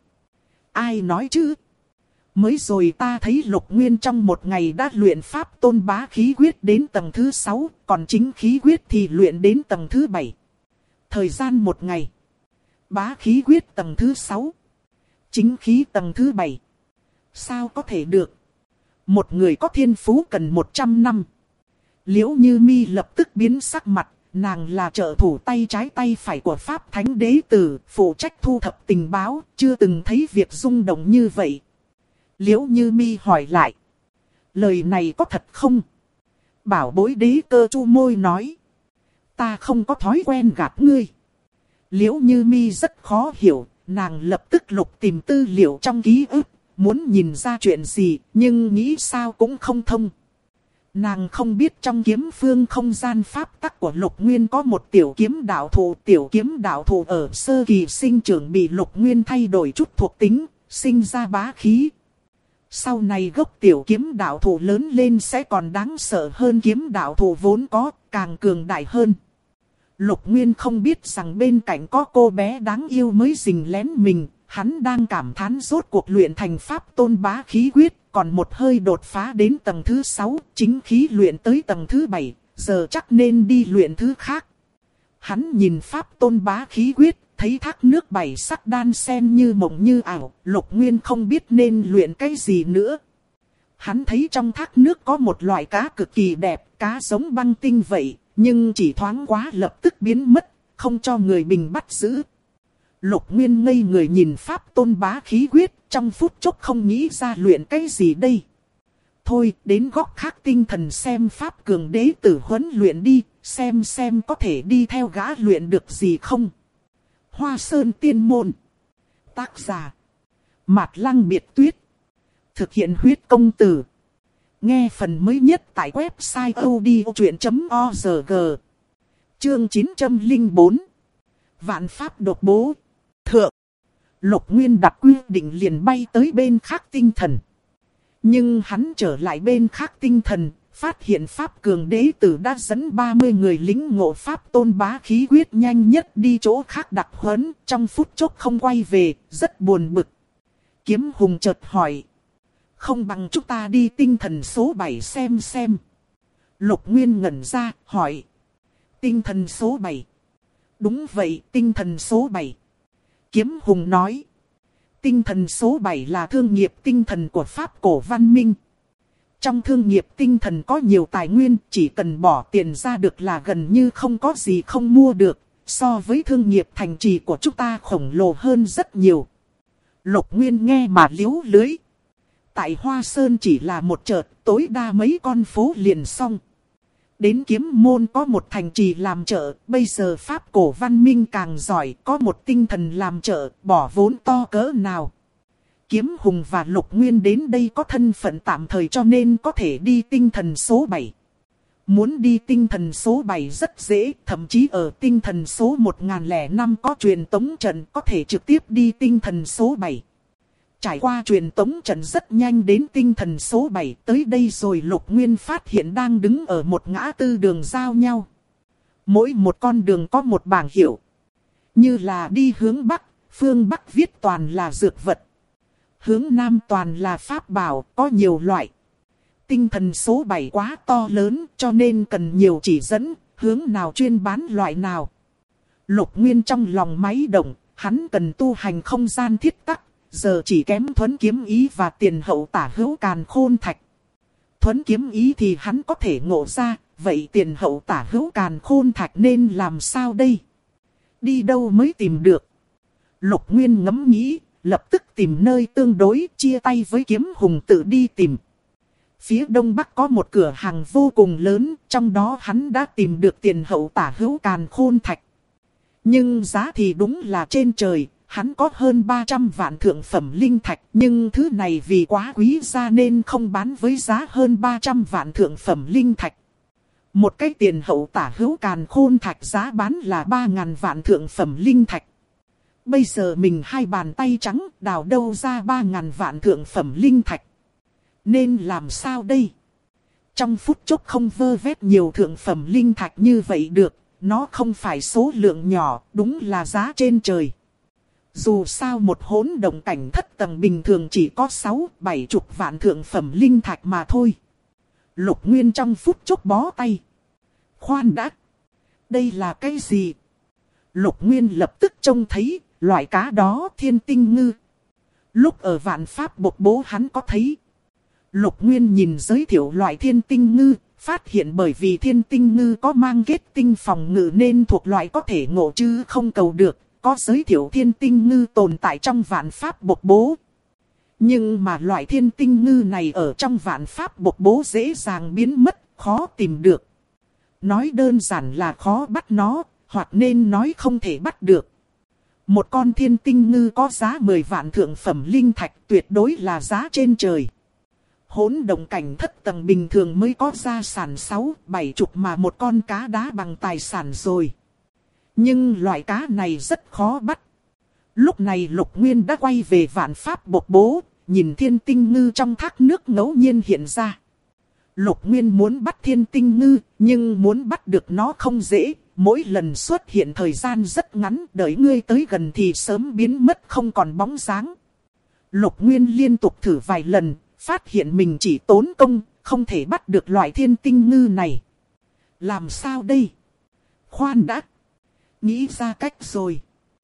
Ai nói chứ? Mới rồi ta thấy Lục Nguyên trong một ngày đã luyện Pháp tôn bá khí quyết đến tầng thứ 6, còn chính khí quyết thì luyện đến tầng thứ 7. Thời gian một ngày. Bá khí quyết tầng thứ 6. Chính khí tầng thứ 7. Sao có thể được? Một người có thiên phú cần 100 năm. Liễu Như Mi lập tức biến sắc mặt, nàng là trợ thủ tay trái tay phải của Pháp Thánh đế tử, phụ trách thu thập tình báo, chưa từng thấy việc rung động như vậy. Liễu Như Mi hỏi lại. Lời này có thật không? Bảo bối đế cơ chu môi nói. Ta không có thói quen gạt ngươi. Liễu Như Mi rất khó hiểu, nàng lập tức lục tìm tư liệu trong ký ức, muốn nhìn ra chuyện gì, nhưng nghĩ sao cũng không thông. Nàng không biết trong kiếm phương không gian pháp tắc của Lục Nguyên có một tiểu kiếm đạo thụ ở sơ kỳ sinh trưởng bị Lục Nguyên thay đổi chút thuộc tính, sinh ra bá khí. Sau này gốc tiểu kiếm đạo thụ lớn lên sẽ còn đáng sợ hơn kiếm đạo thụ vốn có, càng cường đại hơn. Lục Nguyên không biết rằng bên cạnh có cô bé đáng yêu mới rình lén mình, hắn đang cảm thán rốt cuộc luyện thành Pháp tôn bá khí quyết, còn một hơi đột phá đến tầng thứ 6, chính khí luyện tới tầng thứ 7, giờ chắc nên đi luyện thứ khác. Hắn nhìn Pháp tôn bá khí quyết, thấy thác nước 7 sắc đan xen như mộng như ảo, Lục Nguyên không biết nên luyện cái gì nữa. Hắn thấy trong thác nước có một loại cá cực kỳ đẹp, cá giống băng tinh vậy, nhưng chỉ thoáng quá lập tức biến mất, không cho người bình bắt giữ. Lục Nguyên ngây người nhìn Pháp tôn bá khí quyết, trong phút chốc không nghĩ ra luyện cái gì đây. Thôi, đến góc khác tinh thần xem Pháp cường đế tử huấn luyện đi, xem có thể đi theo gã luyện được gì không. Hoa Sơn Tiên Môn. Tác giả: Mạt Lăng Biệt Tuyết. Thực hiện huyết công từ. Nghe phần mới nhất tại website odchuyện.org. Chương 904. Vạn pháp độc bố. Thượng. Lục Nguyên đặt quy định liền bay tới bên khác tinh thần. Nhưng hắn trở lại bên khác tinh thần, phát hiện Pháp Cường Đế Tử đã dẫn 30 người lính ngộ Pháp Tôn bá khí quyết nhanh nhất đi chỗ khác đặc huấn, trong phút chốc không quay về, rất buồn bực. Kiếm Hùng chợt hỏi. Không bằng chúng ta đi tinh thần số 7 xem. Lục Nguyên ngẩn ra, hỏi. Tinh thần số 7. Đúng vậy, tinh thần số 7. Kiếm Hùng nói. Tinh thần số 7 là thương nghiệp tinh thần của Pháp cổ văn minh. Trong thương nghiệp tinh thần có nhiều tài nguyên, chỉ cần bỏ tiền ra được là gần như không có gì không mua được. So với thương nghiệp thành trì của chúng ta khổng lồ hơn rất nhiều. Lục Nguyên nghe mà liếu lưới. Tại Hoa Sơn chỉ là một chợt, tối đa mấy con phố liền xong. Đến Kiếm Môn có một thành trì làm chợ, bây giờ Pháp cổ văn minh càng giỏi, có một tinh thần làm chợ, bỏ vốn to cỡ nào. Kiếm Hùng và Lục Nguyên đến đây có thân phận tạm thời cho nên có thể đi tinh thần số 7. Muốn đi tinh thần số 7 rất dễ, thậm chí ở tinh thần số 1005 có truyền tống trận có thể trực tiếp đi tinh thần số 7. Trải qua truyền tống trận rất nhanh đến tinh thần số 7, tới đây rồi Lục Nguyên phát hiện đang đứng ở một ngã tư đường giao nhau. Mỗi một con đường có một bảng hiệu. Như là đi hướng Bắc, phương Bắc viết toàn là dược vật. Hướng Nam toàn là pháp bảo, có nhiều loại. Tinh thần số 7 quá to lớn cho nên cần nhiều chỉ dẫn, hướng nào chuyên bán loại nào. Lục Nguyên trong lòng máy động, hắn cần tu hành không gian thiết tắc. Giờ chỉ kém thuấn kiếm ý và tiền hậu tả hữu càn khôn thạch. Thuấn kiếm ý thì hắn có thể ngộ ra, vậy tiền hậu tả hữu càn khôn thạch nên làm sao đây? Đi đâu mới tìm được? Lục Nguyên ngẫm nghĩ, lập tức tìm nơi tương đối, chia tay với Kiếm Hùng tự đi tìm. Phía đông bắc có một cửa hàng vô cùng lớn, trong đó hắn đã tìm được tiền hậu tả hữu càn khôn thạch. Nhưng giá thì đúng là trên trời. Hắn có hơn 300 vạn thượng phẩm linh thạch, nhưng thứ này vì quá quý ra nên không bán với giá hơn 300 vạn thượng phẩm linh thạch. Một cái tiền hậu tả hữu càn khôn thạch giá bán là 3.000 vạn thượng phẩm linh thạch. Bây giờ mình hai bàn tay trắng đào đâu ra 3.000 vạn thượng phẩm linh thạch. Nên làm sao đây? Trong phút chốc không vơ vét nhiều thượng phẩm linh thạch như vậy được, nó không phải số lượng nhỏ, đúng là giá trên trời. Dù sao một hỗn động cảnh thất tầng bình thường chỉ có 6-7 chục vạn thượng phẩm linh thạch mà thôi. Lục Nguyên trong phút chốc bó tay. Khoan đã. Đây là cái gì? Lục Nguyên lập tức trông thấy loại cá đó thiên tinh ngư. Lúc ở Vạn Pháp Bộc Bố hắn có thấy. Lục Nguyên nhìn giới thiệu loại thiên tinh ngư. Phát hiện bởi vì thiên tinh ngư có mang kết tinh phòng ngự nên thuộc loại có thể ngộ chứ không cầu được. Có giới thiệu thiên tinh ngư tồn tại trong Vạn Pháp Bộc Bố. Nhưng mà loại thiên tinh ngư này ở trong Vạn Pháp Bộc Bố dễ dàng biến mất, khó tìm được. Nói đơn giản là khó bắt nó, hoặc nên nói không thể bắt được. Một con thiên tinh ngư có giá 10 vạn thượng phẩm linh thạch tuyệt đối là giá trên trời. Hỗn động cảnh thất tầng bình thường mới có gia sản 6-7 chục mà một con cá đá bằng tài sản rồi. Nhưng loại cá này rất khó bắt. Lúc này Lục Nguyên đã quay về Vạn Pháp Bộc Bố, nhìn thiên tinh ngư trong thác nước ngẫu nhiên hiện ra. Lục Nguyên muốn bắt thiên tinh ngư, nhưng muốn bắt được nó không dễ. Mỗi lần xuất hiện thời gian rất ngắn, đợi ngươi tới gần thì sớm biến mất không còn bóng dáng. Lục Nguyên liên tục thử vài lần, phát hiện mình chỉ tốn công, không thể bắt được loại thiên tinh ngư này. Làm sao đây? Khoan đã. Nghĩ ra cách rồi.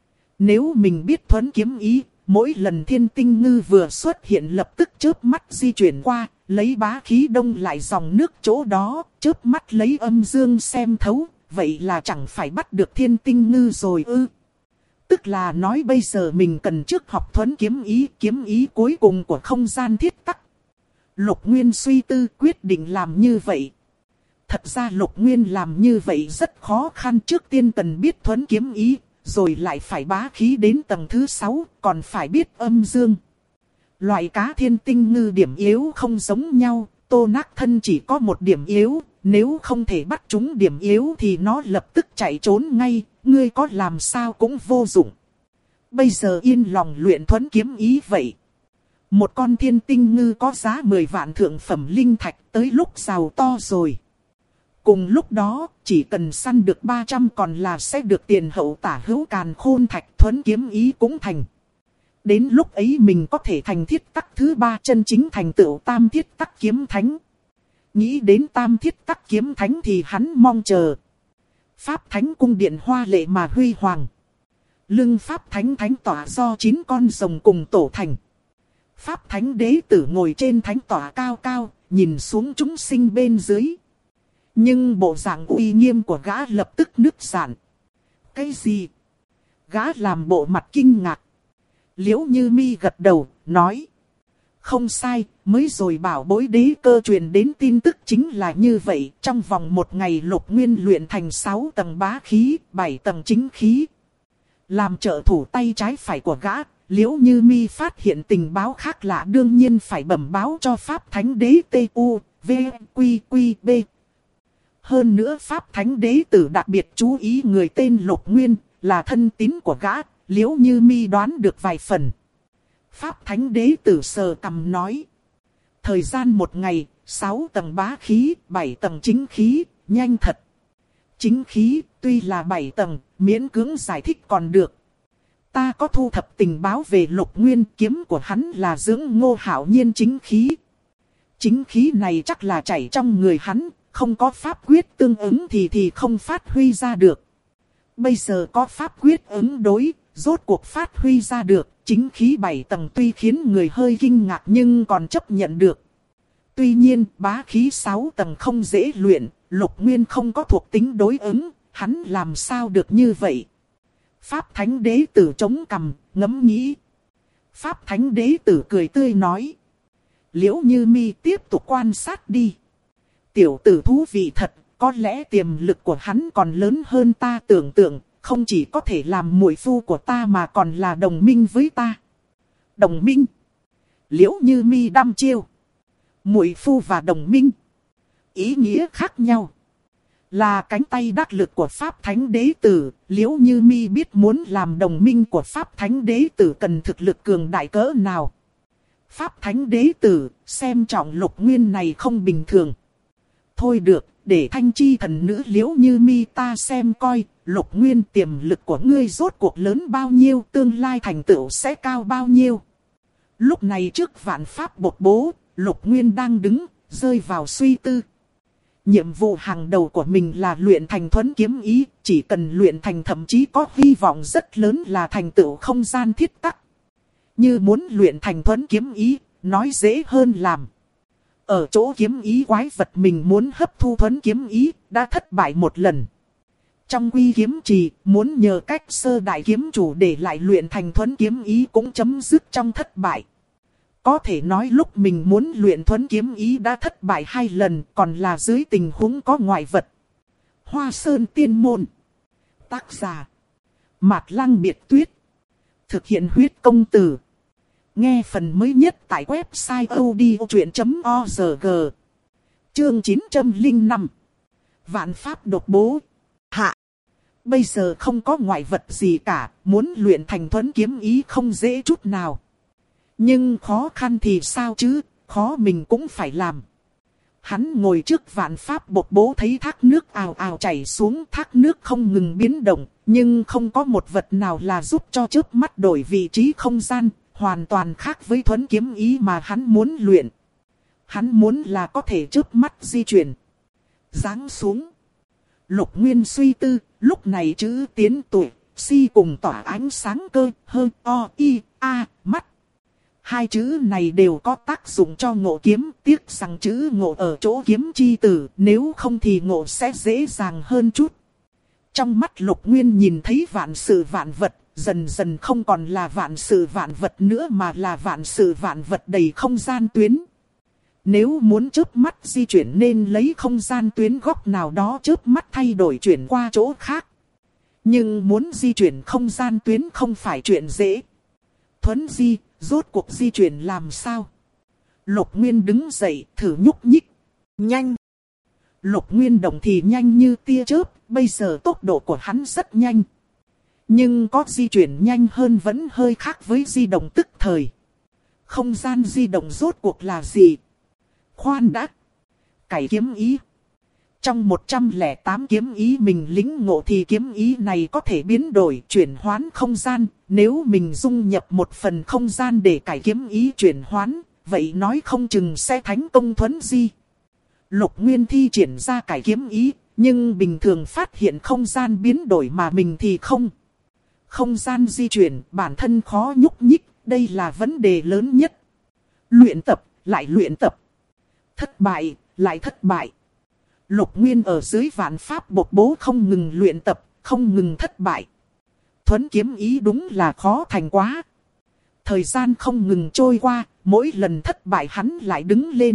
Nếu mình biết thuấn kiếm ý, mỗi lần thiên tinh ngư vừa xuất hiện lập tức chớp mắt di chuyển qua, lấy bá khí đông lại dòng nước chỗ đó, chớp mắt lấy âm dương xem thấu, vậy là chẳng phải bắt được thiên tinh ngư rồi ư. Tức là nói bây giờ mình cần trước học thuấn kiếm ý cuối cùng của không gian thiết tắc. Lục Nguyên suy tư quyết định làm như vậy. Thật ra Lục Nguyên làm như vậy rất khó khăn, trước tiên cần biết thuấn kiếm ý, rồi lại phải bá khí đến tầng thứ 6, còn phải biết âm dương. Loại cá thiên tinh ngư điểm yếu không giống nhau, Tô Nác Thân chỉ có một điểm yếu, nếu không thể bắt chúng điểm yếu thì nó lập tức chạy trốn ngay, ngươi có làm sao cũng vô dụng. Bây giờ yên lòng luyện thuẫn kiếm ý vậy. Một con thiên tinh ngư có giá 10 vạn thượng phẩm linh thạch tới lúc giàu to rồi. Cùng lúc đó, chỉ cần săn được 300 còn là sẽ được tiền hậu tả hữu càn khôn thạch, thuẫn kiếm ý cũng thành. Đến lúc ấy mình có thể thành thiết tắc thứ 3 chân chính thành tựu tam thiết tắc kiếm thánh. Nghĩ đến tam thiết tắc kiếm thánh thì hắn mong chờ. Pháp thánh cung điện hoa lệ mà huy hoàng. Lưng pháp thánh thánh tỏa do 9 con rồng cùng tổ thành. Pháp thánh đế tử ngồi trên thánh tỏa cao cao, nhìn xuống chúng sinh bên dưới. Nhưng bộ dạng uy nghiêm của gã lập tức nứt rạn. Cái gì? Gã làm bộ mặt kinh ngạc. Liễu Như Mi gật đầu, nói. Không sai, mới rồi bảo bối đế cơ truyền đến tin tức chính là như vậy. Trong vòng một ngày Lục Nguyên luyện thành 6 tầng bá khí, 7 tầng chính khí. Làm trợ thủ tay trái phải của gã, Liễu Như Mi phát hiện tình báo khác lạ, đương nhiên phải bẩm báo cho Pháp Thánh Đế T.U. V. Quy Quy B. Hơn nữa Pháp Thánh Đế tử đặc biệt chú ý người tên Lục Nguyên, là thân tín của gã, Liễu Như Mi đoán được vài phần. Pháp Thánh Đế tử sờ cằm nói. Thời gian một ngày, 6 tầng bá khí, 7 tầng chính khí, nhanh thật. Chính khí, tuy là 7 tầng, miễn cưỡng giải thích còn được. Ta có thu thập tình báo về Lục Nguyên, kiếm của hắn là dưỡng Ngô Hạo Nhiên chính khí. Chính khí này chắc là chảy trong người hắn, không có pháp quyết tương ứng thì không phát huy ra được. Bây giờ có pháp quyết ứng đối, rốt cuộc phát huy ra được. Chính khí 7 tầng tuy khiến người hơi kinh ngạc nhưng còn chấp nhận được. Tuy nhiên bá khí 6 tầng không dễ luyện, Lục Nguyên không có thuộc tính đối ứng, hắn làm sao được như vậy? Pháp Thánh Đế tử chống cằm, ngẫm nghĩ. Pháp Thánh Đế tử cười tươi nói. Liễu Như Mi tiếp tục quan sát đi. Tiểu tử thú vị thật, có lẽ tiềm lực của hắn còn lớn hơn ta tưởng tượng. Không chỉ có thể làm muội phu của ta mà còn là đồng minh với ta. Đồng minh? Liễu Như Mi đăm chiêu. Muội phu và đồng minh. Ý nghĩa khác nhau. Là cánh tay đắc lực của Pháp Thánh Đế tử. Liễu Như Mi biết muốn làm đồng minh của Pháp Thánh Đế tử cần thực lực cường đại cỡ nào. Pháp Thánh Đế tử xem trọng Lục Nguyên này không bình thường. Thôi được, để Thanh Chi thần nữ Liễu Như Mi ta xem coi. Lục Nguyên tiềm lực của ngươi rốt cuộc lớn bao nhiêu, tương lai thành tựu sẽ cao bao nhiêu. Lúc này trước vạn pháp bột bố, Lục Nguyên đang đứng, rơi vào suy tư. Nhiệm vụ hàng đầu của mình là luyện thành thuẫn kiếm ý, chỉ cần luyện thành thậm chí có hy vọng rất lớn là thành tựu không gian thiết tắc. Như muốn luyện thành thuẫn kiếm ý, nói dễ hơn làm. Ở chỗ kiếm ý quái vật mình muốn hấp thu thuẫn kiếm ý, đã thất bại một lần. Trong quy kiếm trì, muốn nhờ cách sơ đại kiếm chủ để lại luyện thành thuẫn kiếm ý cũng chấm dứt trong thất bại. Có thể nói lúc mình muốn luyện thuẫn kiếm ý đã thất bại 2 lần, còn là dưới tình huống có ngoại vật. Hoa Sơn Tiên Môn. Tác giả Mạt Lăng Biệt Tuyết. Thực hiện huyết công từ. Nghe phần mới nhất tại website odchuyện.org. Chương 905. Vạn pháp độc bố. Hạ. Bây giờ không có ngoại vật gì cả, muốn luyện thành thuẫn kiếm ý không dễ chút nào. Nhưng khó khăn thì sao chứ, khó mình cũng phải làm. Hắn ngồi trước vạn pháp bột bố thấy thác nước ào ào chảy xuống, thác nước không ngừng biến động, nhưng không có một vật nào là giúp cho chớp mắt đổi vị trí không gian, hoàn toàn khác với thuẫn kiếm ý mà hắn muốn luyện. Hắn muốn là có thể chớp mắt di chuyển, giáng xuống. Lục Nguyên suy tư, lúc này chữ tiến tuổi, si cùng tỏa ánh sáng cơ, hơn o, i, a, mắt. 2 chữ này đều có tác dụng cho ngộ kiếm, tiếc rằng chữ ngộ ở chỗ kiếm chi tử, nếu không thì ngộ sẽ dễ dàng hơn chút. Trong mắt Lục Nguyên nhìn thấy vạn sự vạn vật, dần dần không còn là vạn sự vạn vật nữa mà là vạn sự vạn vật đầy không gian tuyến. Nếu muốn chớp mắt di chuyển nên lấy không gian tuyến góc nào đó chớp mắt thay đổi chuyển qua chỗ khác. Nhưng muốn di chuyển không gian tuyến không phải chuyện dễ. Thuấn di, rốt cuộc di chuyển làm sao? Lục Nguyên đứng dậy, thử nhúc nhích. Nhanh! Lục Nguyên động thì nhanh như tia chớp, bây giờ tốc độ của hắn rất nhanh. Nhưng có di chuyển nhanh hơn vẫn hơi khác với di động tức thời. Không gian di động rốt cuộc là gì? Khoan đã! Cải kiếm ý. Trong 108 kiếm ý mình lĩnh ngộ thì kiếm ý này có thể biến đổi, chuyển hoán không gian. Nếu mình dung nhập một phần không gian để cải kiếm ý chuyển hoán, vậy nói không chừng sẽ thành công thuấn di. Lục Nguyên thi triển ra cải kiếm ý, nhưng bình thường phát hiện không gian biến đổi mà mình thì không. Không gian di chuyển bản thân khó nhúc nhích, đây là vấn đề lớn nhất. Luyện tập, lại luyện tập. Thất bại, lại thất bại. Lục Nguyên ở dưới vạn pháp bộc bố không ngừng luyện tập, không ngừng thất bại. Thuấn kiếm ý đúng là khó thành quá. Thời gian không ngừng trôi qua, mỗi lần thất bại hắn lại đứng lên.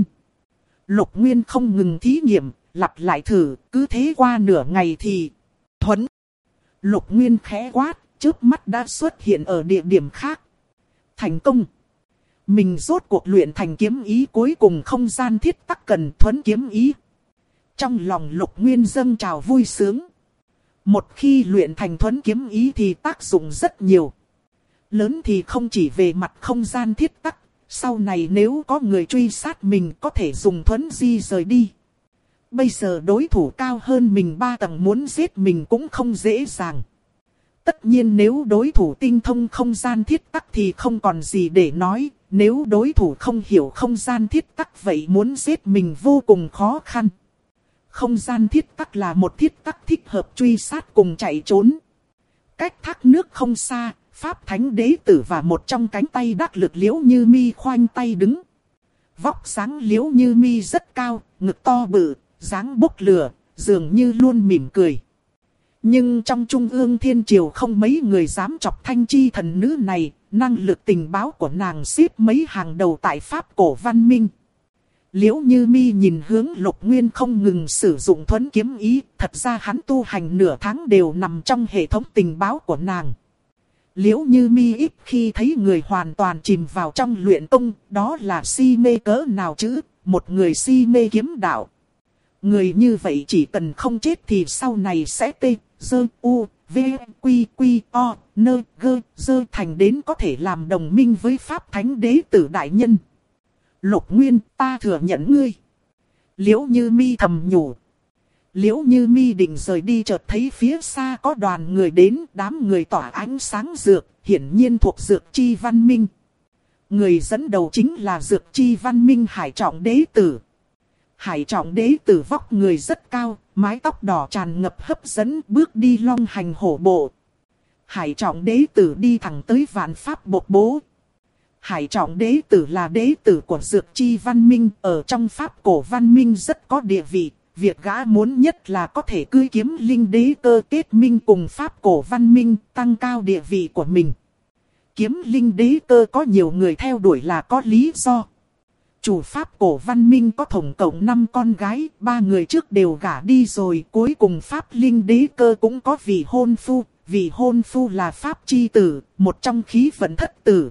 Lục Nguyên không ngừng thí nghiệm, lặp lại thử, cứ thế qua nửa ngày thì thuấn. Lục Nguyên khẽ quát, chớp mắt đã xuất hiện ở địa điểm khác. Thành công! Mình rốt cuộc luyện thành kiếm ý cuối cùng không gian thiết tắc cần thuấn kiếm ý. Trong lòng Lục Nguyên dâng trào vui sướng. Một khi luyện thành thuấn kiếm ý thì tác dụng rất nhiều. Lớn thì không chỉ về mặt không gian thiết tắc. Sau này nếu có người truy sát mình có thể dùng thuấn di rời đi. Bây giờ đối thủ cao hơn mình 3 tầng muốn giết mình cũng không dễ dàng. Tất nhiên nếu đối thủ tinh thông không gian thiết tắc thì không còn gì để nói. Nếu đối thủ không hiểu không gian thiết tắc vậy muốn giết mình vô cùng khó khăn. Không gian thiết tắc là một thiết tắc thích hợp truy sát cùng chạy trốn. Cách thác nước không xa, Pháp Thánh Đế Tử và một trong cánh tay đắc lực Liễu Như Mi khoanh tay đứng. Vóc sáng Liễu Như Mi rất cao, ngực to bự, dáng bốc lửa, dường như luôn mỉm cười. Nhưng trong Trung ương Thiên Triều không mấy người dám chọc Thanh Chi thần nữ này, năng lực tình báo của nàng xếp mấy hàng đầu tại Pháp cổ văn minh. Liễu Như Mi nhìn hướng Lục Nguyên không ngừng sử dụng thuấn kiếm ý, thật ra hắn tu hành nửa tháng đều nằm trong hệ thống tình báo của nàng. Liễu Như Mi ít khi thấy người hoàn toàn chìm vào trong luyện công, đó là si mê cỡ nào chứ, một người si mê kiếm đạo. Người như vậy chỉ cần không chết thì sau này sẽ thành đến có thể làm đồng minh với Pháp Thánh Đế Tử đại nhân. Lục Nguyên, ta thừa nhận ngươi. Liễu Như Mi thầm nhủ. Liễu Như Mi định rời đi chợt thấy phía xa có đoàn người đến, đám người tỏa ánh sáng dược, hiển nhiên thuộc Dược Chi Văn Minh. Người dẫn đầu chính là Dược Chi Văn Minh Hải Trọng Đế Tử. Hải Trọng Đế Tử vóc người rất cao, mái tóc đỏ tràn ngập hấp dẫn, bước đi long hành hổ bộ. Hải Trọng Đế Tử đi thẳng tới vạn pháp bộc bố. Hải Trọng Đế Tử là đế tử của Dược Chi Văn Minh, ở trong Pháp cổ Văn Minh rất có địa vị. Việc gã muốn nhất là có thể cưỡi kiếm linh đế cơ kết minh cùng Pháp cổ Văn Minh, tăng cao địa vị của mình. Kiếm linh đế cơ có nhiều người theo đuổi là có lý do. Chủ Pháp cổ Văn Minh có tổng cộng 5 con gái, 3 người trước đều gả đi rồi, cuối cùng Pháp linh đế cơ cũng có vị hôn phu. Vị hôn phu là Pháp chi tử, một trong khí vận thất tử.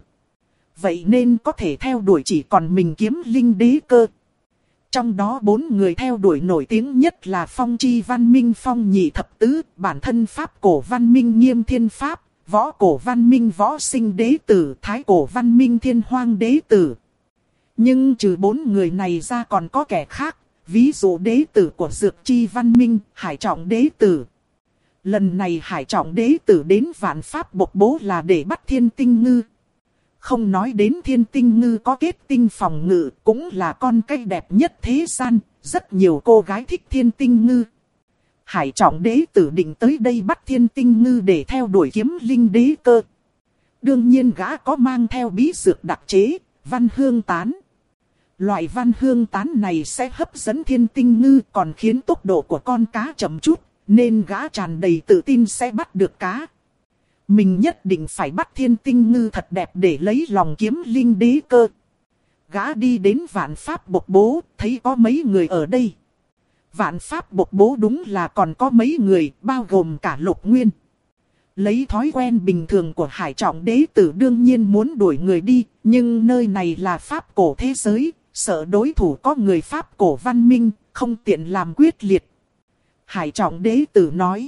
Vậy nên có thể theo đuổi chỉ còn mình kiếm linh đế cơ. Trong đó 4 người theo đuổi nổi tiếng nhất là Phong Chi Văn Minh Phong Nhị Thập Tứ, bản thân Pháp cổ Văn Minh Nghiêm Thiên Pháp, Võ cổ Văn Minh Võ Sinh Đế Tử, Thái cổ Văn Minh Thiên Hoang Đế Tử. Nhưng trừ 4 người này ra còn có kẻ khác, ví dụ đế tử của Dược Chi Văn Minh, Hải Trọng Đế Tử. Lần này Hải Trọng Đế Tử đến vạn pháp bộc bố là để bắt Thiên Tinh Ngư. Không nói đến Thiên Tinh Ngư có kết tinh phòng ngự, cũng là con cây đẹp nhất thế gian, rất nhiều cô gái thích Thiên Tinh Ngư. Hải Trọng Đế Tử định tới đây bắt Thiên Tinh Ngư để theo đuổi kiếm linh đế cơ. Đương nhiên gã có mang theo bí dược đặc chế, văn hương tán. Loại văn hương tán này sẽ hấp dẫn Thiên Tinh Ngư còn khiến tốc độ của con cá chậm chút, nên gã tràn đầy tự tin sẽ bắt được cá. Mình nhất định phải bắt Thiên Tinh Ngư thật đẹp để lấy lòng kiếm linh đế cơ. Gã đi đến vạn pháp bộc bố, thấy có mấy người ở đây. Vạn pháp bộc bố đúng là còn có mấy người, bao gồm cả Lục Nguyên. Lấy thói quen bình thường của Hải Trọng Đế Tử đương nhiên muốn đuổi người đi, nhưng nơi này là Pháp cổ thế giới, sợ đối thủ có người Pháp cổ văn minh, không tiện làm quyết liệt. Hải Trọng đế tử nói.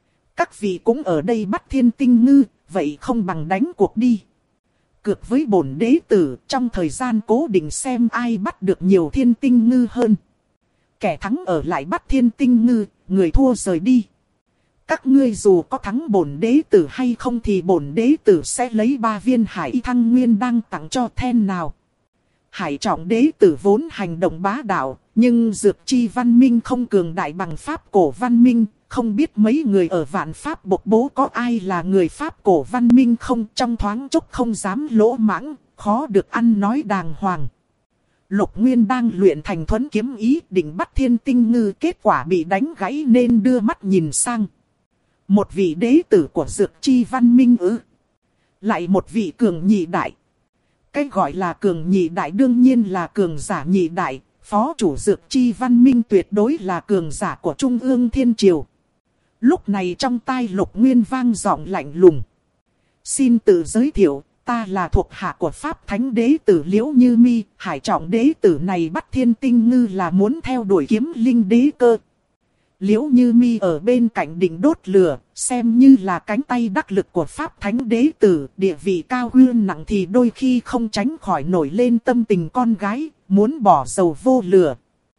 Các vị cũng ở đây bắt Thiên Tinh Ngư, vậy không bằng đánh cuộc đi. Cược với bổn đế tử, trong thời gian cố định xem ai bắt được nhiều Thiên Tinh Ngư hơn. Kẻ thắng ở lại bắt Thiên Tinh Ngư, người thua rời đi. Các ngươi dù có thắng bổn đế tử hay không thì bổn đế tử sẽ lấy 3 viên hải thăng nguyên đăng tặng cho then nào. Hải Trọng đế tử vốn hành động bá đạo, nhưng dược chi văn minh không cường đại bằng Pháp cổ văn minh. Không biết mấy người ở vạn Pháp bộc bố có ai là người Pháp cổ văn minh không, trong thoáng chốc không dám lỗ mãng, khó được ăn nói đàng hoàng. Lục Nguyên đang luyện thành thuẫn kiếm ý định bắt Thiên Tinh Ngư, kết quả bị đánh gãy nên đưa mắt nhìn sang. Một vị đế tử của dược chi văn minh ư? Lại một vị cường nhị đại. Cái gọi là cường nhị đại đương nhiên là cường giả nhị đại, phó chủ dược chi văn minh tuyệt đối là cường giả của Trung ương Thiên Triều. Lúc này trong tai Lục Nguyên vang giọng lạnh lùng. Xin tự giới thiệu, ta là thuộc hạ của Pháp Thánh đế tử Liễu Như Mi. Hải Trọng đế tử này bắt Thiên Tinh Ngư là muốn theo đuổi kiếm linh đế cơ. Liễu Như Mi ở bên cạnh định đốt lửa, xem như là cánh tay đắc lực của Pháp Thánh đế tử. Địa vị cao huyên nặng thì đôi khi không tránh khỏi nổi lên tâm tình con gái, muốn bỏ dầu vô lửa.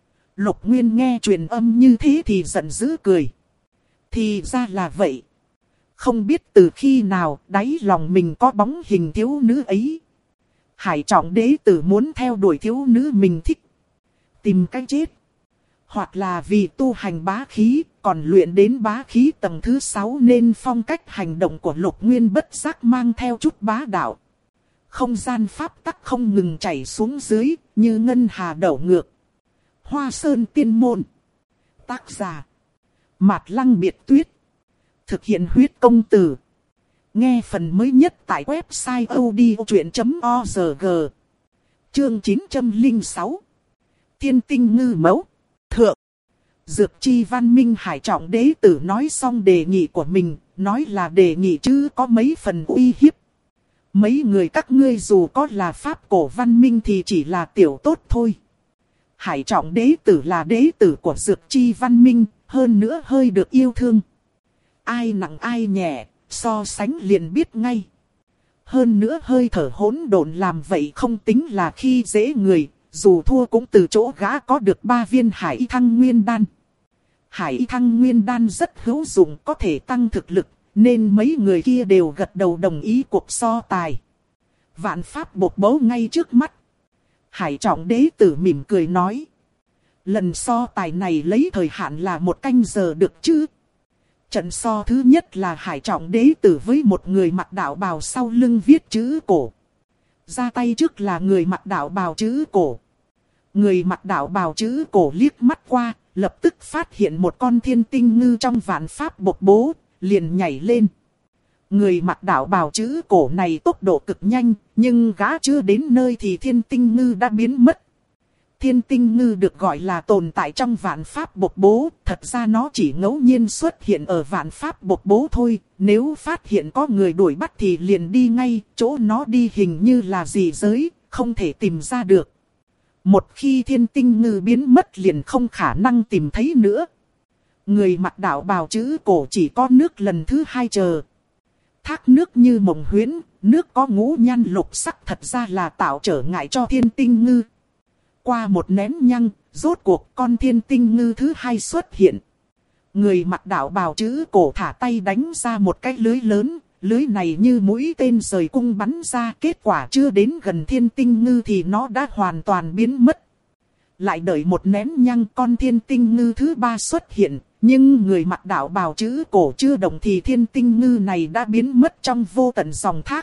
Lục Nguyên nghe truyền âm như thế thì giận dữ cười. Thì ra là vậy. Không biết từ khi nào đáy lòng mình có bóng hình thiếu nữ ấy. Hải Trọng đế tử muốn theo đuổi thiếu nữ mình thích. Tìm cách chết. Hoặc là vì tu hành bá khí, còn luyện đến bá khí tầng thứ 6 nên phong cách hành động của Lục Nguyên bất giác mang theo chút bá đạo. Không gian pháp tắc không ngừng chảy xuống dưới, như ngân hà đổ ngược. Hoa Sơn Tiên Môn. Tác giả Mạt Lăng Biệt Tuyết. Thực hiện huyết công từ. Nghe phần mới nhất tại website odchuyện.org. Chương 906. Thiên Tinh Ngư Mẫu. Thượng. Dược chi văn minh Hải Trọng đế tử nói xong đề nghị của mình, nói là đề nghị chứ có mấy phần uy hiếp. Mấy người các ngươi dù có là Pháp cổ văn minh thì chỉ là tiểu tốt thôi. Hải Trọng đế tử là đế tử của dược chi văn minh, hơn nữa hơi được yêu thương. Ai nặng ai nhẹ, so sánh liền biết ngay. Hơn nữa hơi thở hỗn độn làm vậy không tính là khi dễ người, dù thua cũng từ chỗ gã có được 3 viên hải thăng nguyên đan. Hải thăng nguyên đan rất hữu dụng, có thể tăng thực lực, nên mấy người kia đều gật đầu đồng ý cuộc so tài. Vạn Pháp bộc bố ngay trước mắt. Hải Trọng đế tử mỉm cười nói. Lần so tài này lấy thời hạn là 1 canh giờ được chứ? Trận so thứ nhất là Hải Trọng đế tử với một người mặc đạo bào sau lưng viết chữ cổ. Ra tay trước là người mặc đạo bào chữ cổ. Người mặc đạo bào chữ cổ liếc mắt qua, lập tức phát hiện một con thiên tinh ngư trong vạn pháp bộc bố, liền nhảy lên. Người mặc đạo bào chữ cổ này tốc độ cực nhanh, nhưng gã chưa đến nơi thì thiên tinh ngư đã biến mất. Thiên tinh ngư được gọi là tồn tại trong vạn pháp bộc bố, thật ra nó chỉ ngẫu nhiên xuất hiện ở vạn pháp bộc bố thôi, nếu phát hiện có người đuổi bắt thì liền đi ngay, chỗ nó đi hình như là dị giới, không thể tìm ra được. Một khi thiên tinh ngư biến mất liền không khả năng tìm thấy nữa. Người mặc đạo bào chữ cổ chỉ có nước lần thứ 2 chờ. Thác nước như mộng huyễn, nước có ngũ nhan lục sắc thật ra là tạo trở ngại cho thiên tinh ngư. Qua một nén nhăng, rốt cuộc con thiên tinh ngư thứ 2 xuất hiện. Người mặc đạo bào chữ cổ thả tay đánh ra một cái lưới lớn, lưới này như mũi tên rời cung bắn ra, kết quả chưa đến gần thiên tinh ngư thì nó đã hoàn toàn biến mất. Lại đợi một nén nhăng con thiên tinh ngư thứ 3 xuất hiện, nhưng người mặc đạo bào chữ cổ chưa động thì thiên tinh ngư này đã biến mất trong vô tận dòng thác.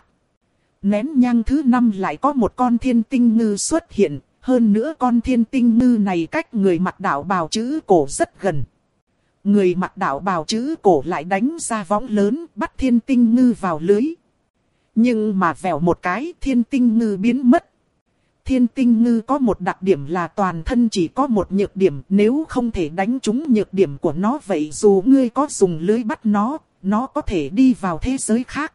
Nén nhăng thứ 5 lại có một con thiên tinh ngư xuất hiện. Hơn nữa con thiên tinh ngư này cách người mặc đạo bào chữ cổ rất gần. Người mặc đạo bào chữ cổ lại đánh ra võng lớn bắt thiên tinh ngư vào lưới. Nhưng mà vèo một cái thiên tinh ngư biến mất. Thiên tinh ngư có một đặc điểm là toàn thân chỉ có một nhược điểm. Nếu không thể đánh trúng nhược điểm của nó vậy dù ngươi có dùng lưới bắt nó có thể đi vào thế giới khác.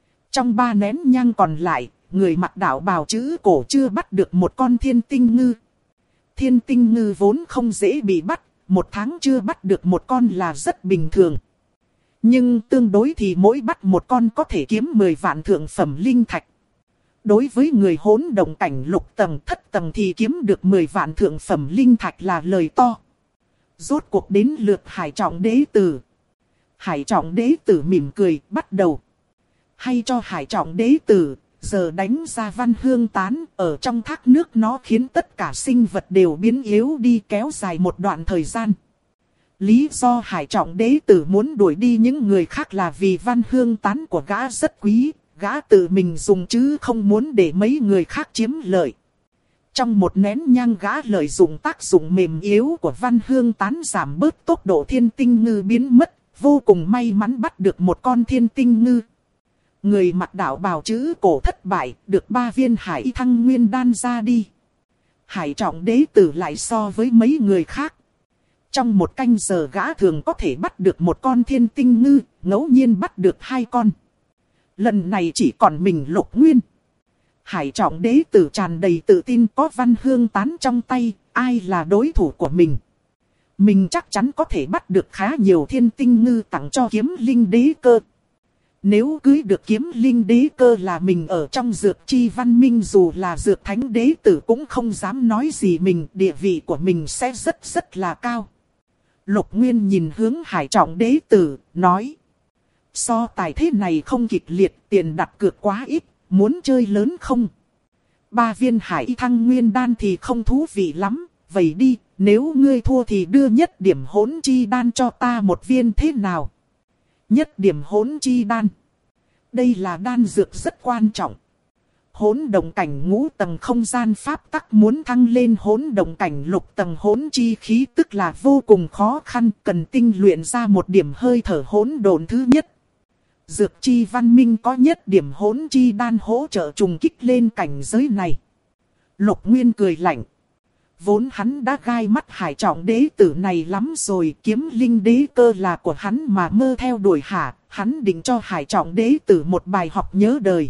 Trong 3 nén nhang còn lại, người mặc đạo bào chữ cổ chưa bắt được một con thiên tinh ngư, Thiên tinh ngư vốn không dễ bị bắt, 1 tháng chưa bắt được một con là rất bình thường. Nhưng tương đối thì mỗi bắt một con có thể kiếm 10 vạn thượng phẩm linh thạch. Đối với người hỗn động cảnh lục tầng thất tầng thì kiếm được 10 vạn thượng phẩm linh thạch là lời to. Rốt cuộc đến lượt Hải Trọng đế tử. Hải Trọng đế tử mỉm cười bắt đầu. Hay cho Hải Trọng đế tử, giờ đánh ra văn hương tán, ở trong thác nước nó khiến tất cả sinh vật đều biến yếu đi kéo dài một đoạn thời gian. Lý do Hải Trọng đế tử muốn đuổi đi những người khác là vì văn hương tán của gã rất quý, gã tự mình dùng chứ không muốn để mấy người khác chiếm lợi. Trong một nén nhang gã lợi dụng tác dụng mềm yếu của văn hương tán giảm bớt tốc độ thiên tinh ngư biến mất, vô cùng may mắn bắt được một con thiên tinh ngư. Người mặc đạo bào chữ cổ thất bại, được 3 viên hải thăng nguyên đan ra đi. Hải Trọng đế tử lại so với mấy người khác. Trong 1 canh giờ gã thường có thể bắt được một con thiên tinh ngư, ngẫu nhiên bắt được 2 con. Lần này chỉ còn mình Lục Nguyên. Hải Trọng đế tử tràn đầy tự tin có văn hương tán trong tay, ai là đối thủ của mình. Mình chắc chắn có thể bắt được khá nhiều thiên tinh ngư tặng cho kiếm linh đế cơ. Nếu cưới được kiếm linh đế cơ là mình ở trong dược chi văn minh, dù là dược thánh đế tử cũng không dám nói gì, mình địa vị của mình sẽ rất là cao. Lục Nguyên nhìn hướng Hải Trọng đế tử, nói. So tài thế này không kịch liệt, tiền đặt cược quá ít, muốn chơi lớn không? 3 viên hải thăng nguyên đan thì không thú vị lắm, vậy đi, nếu ngươi thua thì đưa nhất điểm hỗn chi đan cho ta 1 viên thế nào? Nhất điểm hỗn chi đan. Đây là đan dược rất quan trọng. Hỗn động cảnh ngũ tầng không gian pháp tắc muốn thăng lên hỗn động cảnh lục tầng hỗn chi khí tức là vô cùng khó khăn, cần tinh luyện ra một điểm hơi thở hỗn độn thứ nhất. Dược chi văn minh có nhất điểm hỗn chi đan hỗ trợ trùng kích lên cảnh giới này. Lục Nguyên cười lạnh. Vốn hắn đã gai mắt Hải Trọng đế tử này lắm rồi, kiếm linh đế cơ là của hắn mà mơ theo đuổi hả, hắn định cho Hải Trọng đế tử một bài học nhớ đời.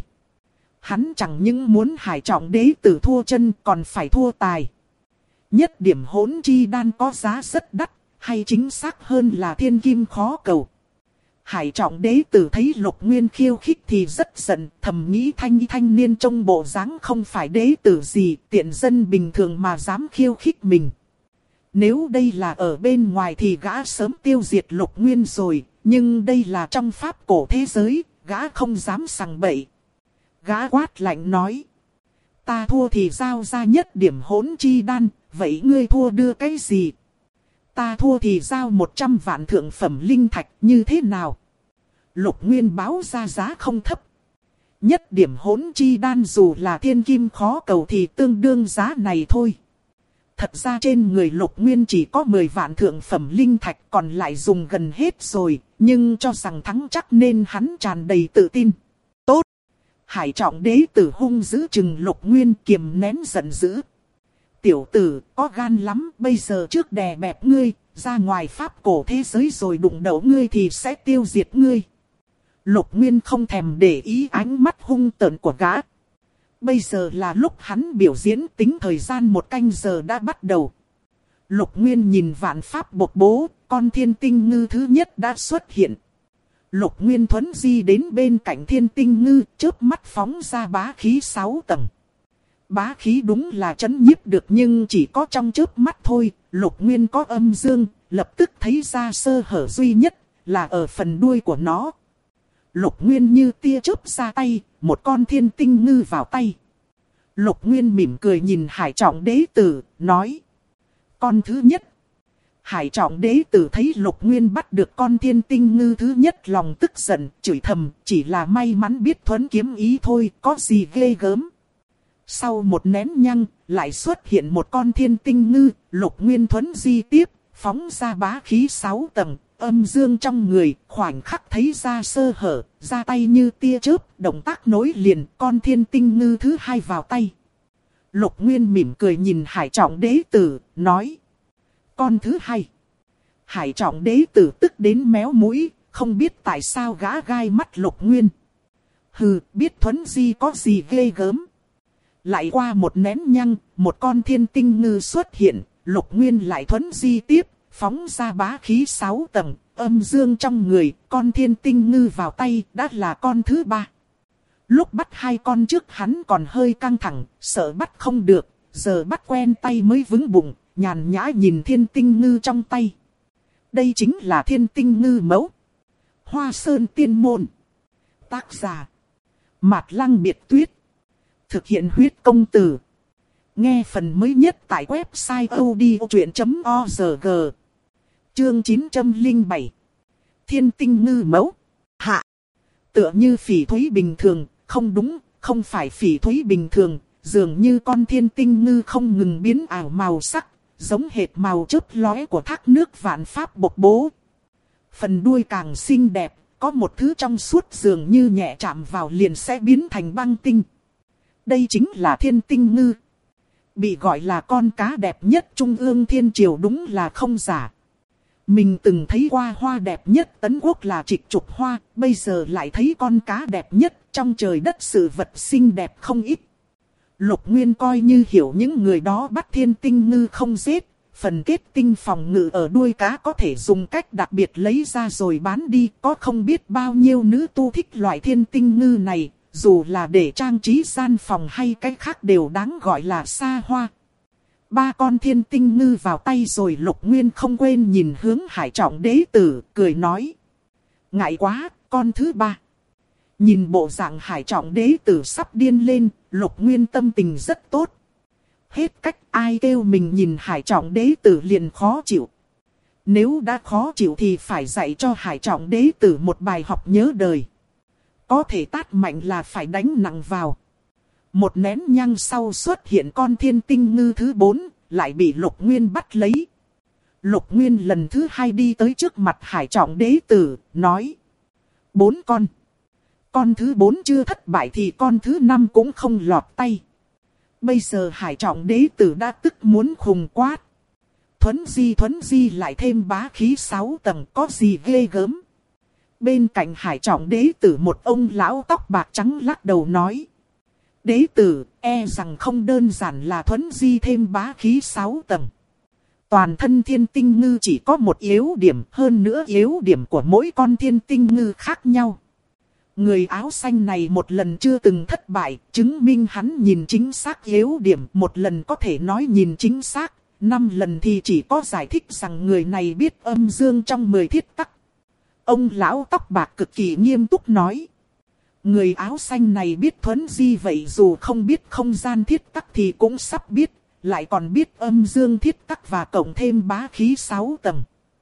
Hắn chẳng những muốn Hải Trọng đế tử thua chân còn phải thua tài. Nhất điểm hỗn chi đan có giá rất đắt, hay chính xác hơn là thiên kim khó cầu. Hải Trọng đế tử thấy Lục Nguyên khiêu khích thì rất giận, thầm nghĩ thanh niên trong bộ dáng không phải đế tử gì, tiện dân bình thường mà dám khiêu khích mình. Nếu đây là ở bên ngoài thì gã sớm tiêu diệt Lục Nguyên rồi, nhưng đây là trong pháp cổ thế giới, gã không dám sằng bậy. Gã quát lạnh nói. Ta thua thì giao ra nhất điểm hỗn chi đan, vậy ngươi thua đưa cái gì? Ta thua thì giao 100 vạn thượng phẩm linh thạch như thế nào? Lục Nguyên báo ra giá không thấp. Nhất điểm hỗn chi đan dù là thiên kim khó cầu thì tương đương giá này thôi. Thật ra trên người Lục Nguyên chỉ có 10 vạn thượng phẩm linh thạch còn lại dùng gần hết rồi. Nhưng cho rằng thắng chắc nên hắn tràn đầy tự tin. Tốt! Hải Trọng đế tử hung giữ chừng Lục Nguyên kiềm nén giận dữ. Tiểu tử, có gan lắm, bây giờ trước đè bẹp ngươi, ra ngoài pháp cổ thế giới rồi đụng đầu ngươi thì sẽ tiêu diệt ngươi. Lục Nguyên không thèm để ý ánh mắt hung tợn của gã. Bây giờ là lúc hắn biểu diễn, tính thời gian 1 canh giờ đã bắt đầu. Lục Nguyên nhìn vạn pháp bộc bố, con thiên tinh ngư thứ nhất đã xuất hiện. Lục Nguyên thuấn di đến bên cạnh thiên tinh ngư, chớp mắt phóng ra bá khí 6 tầng. Bá khí đúng là trấn nhiếp được nhưng chỉ có trong chớp mắt thôi. Lục Nguyên có âm dương, lập tức thấy ra sơ hở duy nhất là ở phần đuôi của nó. Lục Nguyên như tia chớp ra tay, một con thiên tinh ngư vào tay. Lục Nguyên mỉm cười nhìn Hải Trọng đế tử, nói. Con thứ nhất. Hải Trọng đế tử thấy Lục Nguyên bắt được con thiên tinh ngư thứ nhất lòng tức giận, chửi thầm, chỉ là may mắn biết thuấn kiếm ý thôi, có gì ghê gớm. Sau một nén nhang, lại xuất hiện một con thiên tinh ngư, Lục Nguyên thuấn di tiếp, phóng ra bá khí 6 tầng, âm dương trong người, khoảnh khắc thấy ra sơ hở, ra tay như tia chớp, động tác nối liền, con thiên tinh ngư thứ hai vào tay. Lục Nguyên mỉm cười nhìn Hải Trọng đế tử, nói. Con thứ hai. Hải Trọng đế tử tức đến méo mũi, không biết tại sao gã gai mắt Lục Nguyên. Hừ, biết thuấn di có gì ghê gớm. Lại qua một nén nhang, một con thiên tinh ngư xuất hiện, Lục Nguyên lại thuấn di tiếp, phóng ra bá khí 6 tầng, âm dương trong người, con thiên tinh ngư vào tay, đã là con thứ 3. Lúc bắt hai con trước hắn còn hơi căng thẳng, sợ bắt không được, giờ bắt quen tay mới vững bụng, nhàn nhã nhìn thiên tinh ngư trong tay. Đây chính là thiên tinh ngư mẫu. Hoa Sơn Tiên Môn. Tác giả Mạt Lăng Biệt Tuyết. Thực hiện huyết công từ. Nghe phần mới nhất tại website odchuyện.org. Chương 907. Thiên tinh ngư mẫu. Hạ. Tựa như phỉ thúy bình thường, không đúng, không phải phỉ thúy bình thường, dường như con thiên tinh ngư không ngừng biến ảo màu sắc, giống hệt màu chớp lóe của thác nước vạn pháp bộc bố. Phần đuôi càng xinh đẹp, có một thứ trong suốt dường như nhẹ chạm vào liền sẽ biến thành băng tinh. Đây chính là thiên tinh ngư. Bị gọi là con cá đẹp nhất Trung ương Thiên Triều đúng là không giả. Mình từng thấy qua hoa đẹp nhất Tấn Quốc là Trịch Trục Hoa, bây giờ lại thấy con cá đẹp nhất trong trời đất sự vật xinh đẹp không ít. Lục Nguyên coi như hiểu những người đó bắt thiên tinh ngư không giết, phần kết tinh phòng ngự ở đuôi cá có thể dùng cách đặc biệt lấy ra rồi bán đi, có không biết bao nhiêu nữ tu thích loại thiên tinh ngư này, dù là để trang trí gian phòng hay cái khác đều đáng gọi là xa hoa. 3 con thiên tinh ngư vào tay rồi Lục Nguyên không quên nhìn hướng Hải Trọng Đế Tử, cười nói. Ngại quá, con thứ 3. Nhìn bộ dạng Hải Trọng Đế Tử sắp điên lên, Lục Nguyên tâm tình rất tốt. Hết cách ai kêu mình nhìn Hải Trọng Đế Tử liền khó chịu. Nếu đã khó chịu thì phải dạy cho Hải Trọng Đế Tử một bài học nhớ đời. Có thể tát mạnh là phải đánh nặng vào. Một nén nhang sau xuất hiện con thiên tinh ngư thứ 4, lại bị Lục Nguyên bắt lấy. Lục Nguyên lần thứ 2 đi tới trước mặt Hải Trọng Đế Tử, nói. 4 con. Con thứ 4 chưa thất bại thì con thứ 5 cũng không lọt tay. Bây giờ Hải Trọng Đế Tử đã tức muốn khùng quát. Thuấn di lại thêm bá khí 6 tầng, có gì ghê gớm. Bên cạnh Hải Trọng Đế Tử một ông lão tóc bạc trắng lắc đầu nói. Đế Tử, e rằng không đơn giản là thuấn di thêm bá khí 6 tầng. Toàn thân thiên tinh ngư chỉ có một yếu điểm, hơn nữa yếu điểm của mỗi con thiên tinh ngư khác nhau. Người áo xanh này một lần chưa từng thất bại, chứng minh hắn nhìn chính xác yếu điểm, một lần có thể nói nhìn chính xác, 5 lần thì chỉ có giải thích rằng người này biết âm dương trong 10 thiết tắc. Ông lão tóc bạc cực kỳ nghiêm túc nói. Người áo xanh này biết thuấn di vậy dù không biết không gian thiết tắc thì cũng sắp biết, lại còn biết âm dương thiết tắc và cộng thêm bá khí 6 tầng.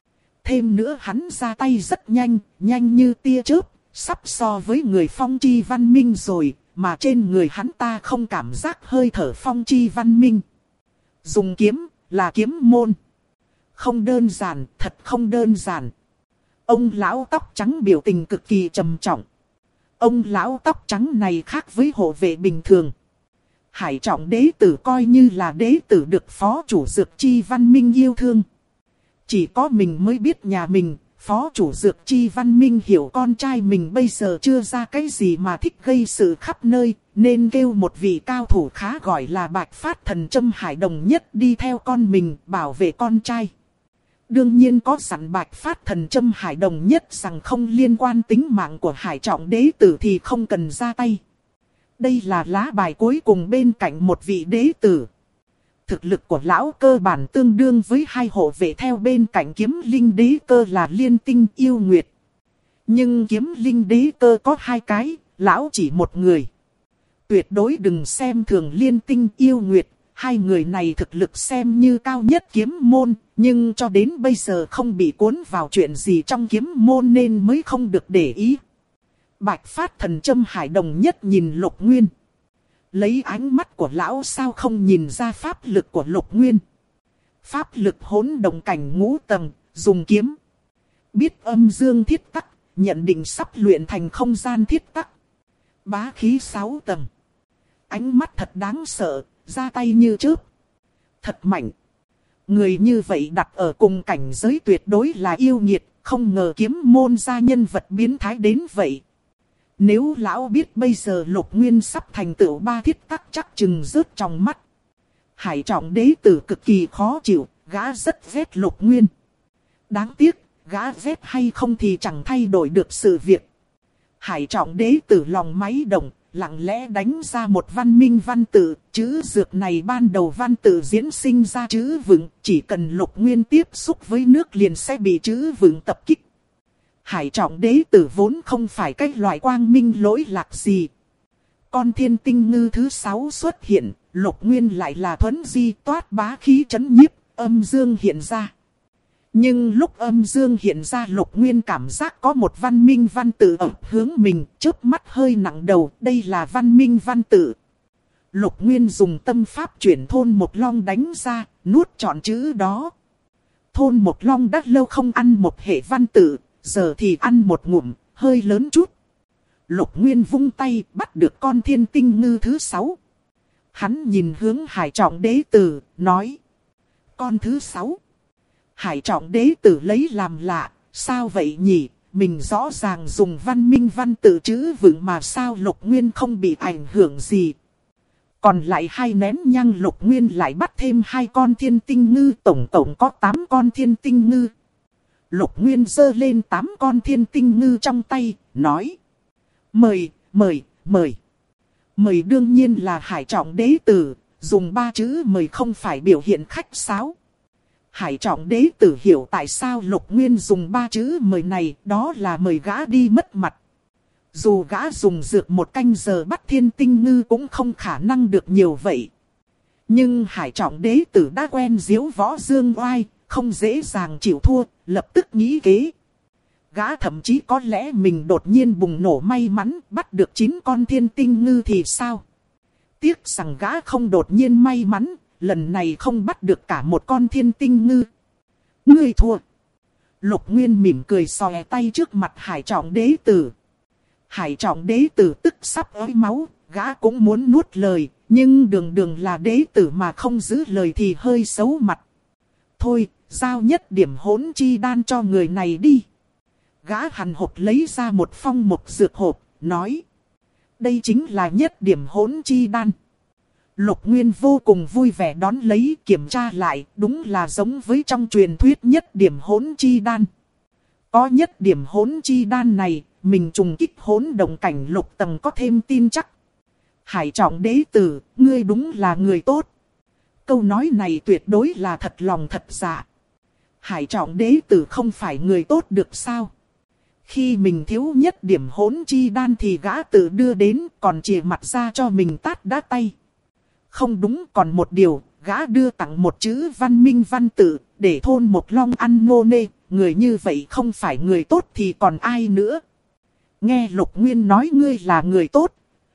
Thêm nữa hắn ra tay rất nhanh, nhanh như tia chớp, sắp so với người phong chi văn minh rồi, mà trên người hắn ta không cảm giác hơi thở phong chi văn minh. Dùng kiếm, là kiếm môn. Không đơn giản, thật không đơn giản. Ông lão tóc trắng biểu tình cực kỳ trầm trọng. Ông lão tóc trắng này khác với hộ vệ bình thường. Hải Trọng Đế Tử coi như là đế tử được phó chủ Dược Chi Văn Minh yêu thương. Chỉ có mình mới biết nhà mình, phó chủ Dược Chi Văn Minh hiểu con trai mình bây giờ chưa ra cái gì mà thích gây sự khắp nơi, nên kêu một vị cao thủ khá gọi là Bạch Phát Thần Châm Hải Đồng Nhất đi theo con mình bảo vệ con trai. Đương nhiên có sẵn Bạch Phát Thần Châm Hải Đồng Nhất rằng không liên quan tính mạng của Hải Trọng Đế Tử thì không cần ra tay. Đây là lá bài cuối cùng bên cạnh một vị đế tử. Thực lực của lão cơ bản tương đương với 2 hộ vệ theo bên cạnh Kiếm Linh Đế Cơ là Liên Tinh Yêu Nguyệt. Nhưng Kiếm Linh Đế Cơ có 2 cái, lão chỉ một người. Tuyệt đối đừng xem thường Liên Tinh Yêu Nguyệt, 2 người này thực lực xem như cao nhất kiếm môn, nhưng cho đến bây giờ không bị cuốn vào chuyện gì trong kiếm môn nên mới không được để ý. Bạch Phát Thần Châm Hải Đồng Nhất nhìn Lục Nguyên. Lấy ánh mắt của lão sao không nhìn ra pháp lực của Lục Nguyên. Pháp lực hỗn động cảnh ngũ tầng, dùng kiếm. Biết âm dương thiết tắc, nhận định sắp luyện thành không gian thiết tắc. Bá khí 6 tầng. Ánh mắt thật đáng sợ, ra tay như chớp. Thật mạnh. Người như vậy đặt ở cùng cảnh giới tuyệt đối là yêu nghiệt, không ngờ kiếm môn gia nhân vật biến thái đến vậy. Nếu lão biết bây giờ Lục Nguyên sắp thành tựu ba thiết tắc chắc chừng rớt trong mắt. Hải Trọng đế tử cực kỳ khó chịu, gã rất ghét Lục Nguyên. Đáng tiếc, gã ghét hay không thì chẳng thay đổi được sự việc. Hải Trọng đế tử lòng máy động, lặng lẽ đánh ra một văn minh văn tự. Chữ dược này ban đầu văn tự diễn sinh ra chữ vựng, chỉ cần Lục Nguyên tiếp xúc với nước liền sẽ bị chữ vựng tập kích. Hải Trọng đế tử vốn không phải cái loại quang minh lỗi lạc gì. Con thiên tinh ngư thứ 6 xuất hiện, Lục Nguyên lại là thuấn di toát bá khí chấn nhiếp, âm dương hiện ra. Nhưng lúc âm dương hiện ra, Lục Nguyên cảm giác có một văn minh văn tự ập hướng mình, chớp mắt hơi nặng đầu, đây là văn minh văn tự. Lục Nguyên dùng tâm pháp chuyển thôn một long đánh ra, nuốt trọn chữ đó. Thôn một long đã lâu không ăn một hệ văn tự, giờ thì ăn một ngụm, hơi lớn chút. Lục Nguyên vung tay bắt được con thiên tinh ngư thứ 6. Hắn nhìn hướng Hải Trọng đế tử, nói. Con thứ 6. Hải Trọng đế tử lấy làm lạ, sao vậy nhỉ? Mình rõ ràng dùng văn minh văn tự chữ vựng mà sao Lục Nguyên không bị ảnh hưởng gì. Còn lại 2 nén nhang Lục Nguyên lại bắt thêm 2 con thiên tinh ngư, tổng cộng có 8 con thiên tinh ngư. Lục Nguyên giơ lên 8 con thiên tinh ngư trong tay, nói. Mời, mời, mời. Mời đương nhiên là Hải Trọng đế tử, dùng 3 chữ mời không phải biểu hiện khách sáo. Hải Trọng đế tử hiểu tại sao Lục Nguyên dùng 3 chữ mời này, đó là mời gã đi mất mặt. Dù gã dùng dược 1 canh giờ bắt thiên tinh ngư cũng không khả năng được nhiều vậy. Nhưng Hải Trọng đế tử đã quen diếu võ dương oai, không dễ dàng chịu thua, lập tức nghĩ kế. Gã thậm chí có lẽ mình đột nhiên bùng nổ may mắn bắt được 9 con thiên tinh ngư thì sao? Tiếc rằng gã không đột nhiên may mắn, lần này không bắt được cả một con thiên tinh ngư. Ngươi thua. Lục Nguyên mỉm cười xòe tay trước mặt Hải Trọng đế tử. Hải Trọng đế tử tức sắp ới máu, gã cũng muốn nuốt lời, nhưng đường là đế tử mà không giữ lời thì hơi xấu mặt. Thôi, giao nhất điểm hỗn chi đan cho người này đi. Gã hằn hộp lấy ra một phong mộc dược hộp, nói. Đây chính là nhất điểm hỗn chi đan. Lục Nguyên vô cùng vui vẻ đón lấy, kiểm tra lại, đúng là giống với trong truyền thuyết nhất điểm hỗn chi đan. Có nhất điểm hỗn chi đan này, mình trùng kích hỗn động cảnh lục tầng có thêm tin chắc. Hải Trọng đế tử, ngươi đúng là người tốt. Câu nói này tuyệt đối là thật lòng thật dạ. Hải Trọng đế tử không phải người tốt được sao? Khi mình thiếu nhất điểm hỗn chi đan thì gã tự đưa đến, còn chìa mặt ra cho mình tát đá tay. Không đúng, còn một điều, gã đưa tặng một chữ văn minh văn tự, để thôn một long ăn nô nê, người như vậy không phải người tốt thì còn ai nữa. Nghe Lục Nguyên nói ngươi là người tốt.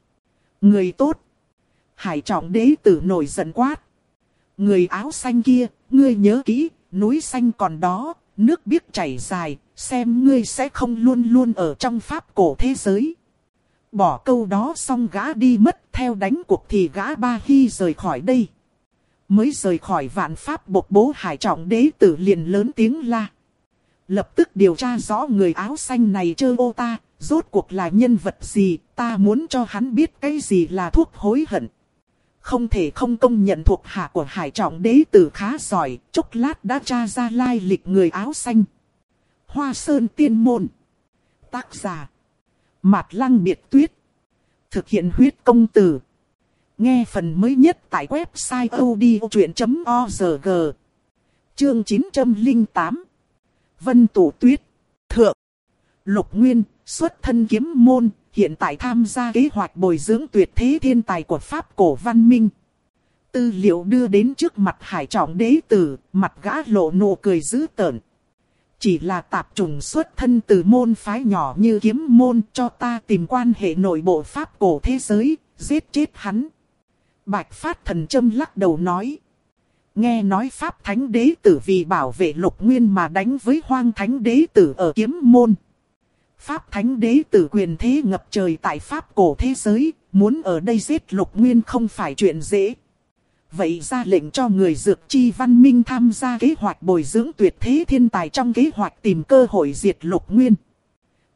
Người tốt. Hải Trọng đế tử nổi giận quát. Người áo xanh kia, ngươi nhớ kỹ, núi xanh còn đó, nước biếc chảy dài, xem ngươi sẽ không luôn luôn ở trong pháp cổ thế giới. Bỏ câu đó xong gã đi mất, theo đánh cuộc thì gã Ba Hy rời khỏi đây. Mới rời khỏi vạn pháp bộc bố, Hải Trọng đế tử liền lớn tiếng la. Lập tức điều tra rõ người áo xanh này chơ ô ta, rốt cuộc là nhân vật gì, ta muốn cho hắn biết cái gì là thuốc hối hận. Không thể không công nhận thuộc hạ của Hải Trọng đế tử khá giỏi, chốc lát đã tra ra lai lịch người áo xanh. Hoa Sơn Tiên Môn. Tác giả Mạt Lăng Biệt Tuyết. Thực hiện huyết công từ. Nghe phần mới nhất tại website odchuyện.org. Chương 908. Vân Tụ Tuyết. Thượng. Lục Nguyên, xuất thân kiếm môn, hiện tại tham gia kế hoạch bồi dưỡng tuyệt thế thiên tài của Pháp cổ văn minh. Tư liệu đưa đến trước mặt Hải Trọng đế tử, mặt gã lộ nụ cười dữ tợn. Chỉ là tạp chủng xuất thân từ môn phái nhỏ như kiếm môn, cho ta tìm quan hệ nội bộ Pháp cổ thế giới, giết chết hắn. Bạch Phát Thần châm lắc đầu nói. Nghe nói Pháp Thánh đế tử vì bảo vệ Lục Nguyên mà đánh với Hoang Thánh đế tử ở kiếm môn. Pháp Thánh đế tử quyền thế ngập trời tại Pháp cổ thế giới, muốn ở đây giết Lục Nguyên không phải chuyện dễ. Vậy ra lệnh cho người dược chi văn minh tham gia kế hoạch bồi dưỡng tuyệt thế thiên tài trong kế hoạch tìm cơ hội diệt Lục Nguyên.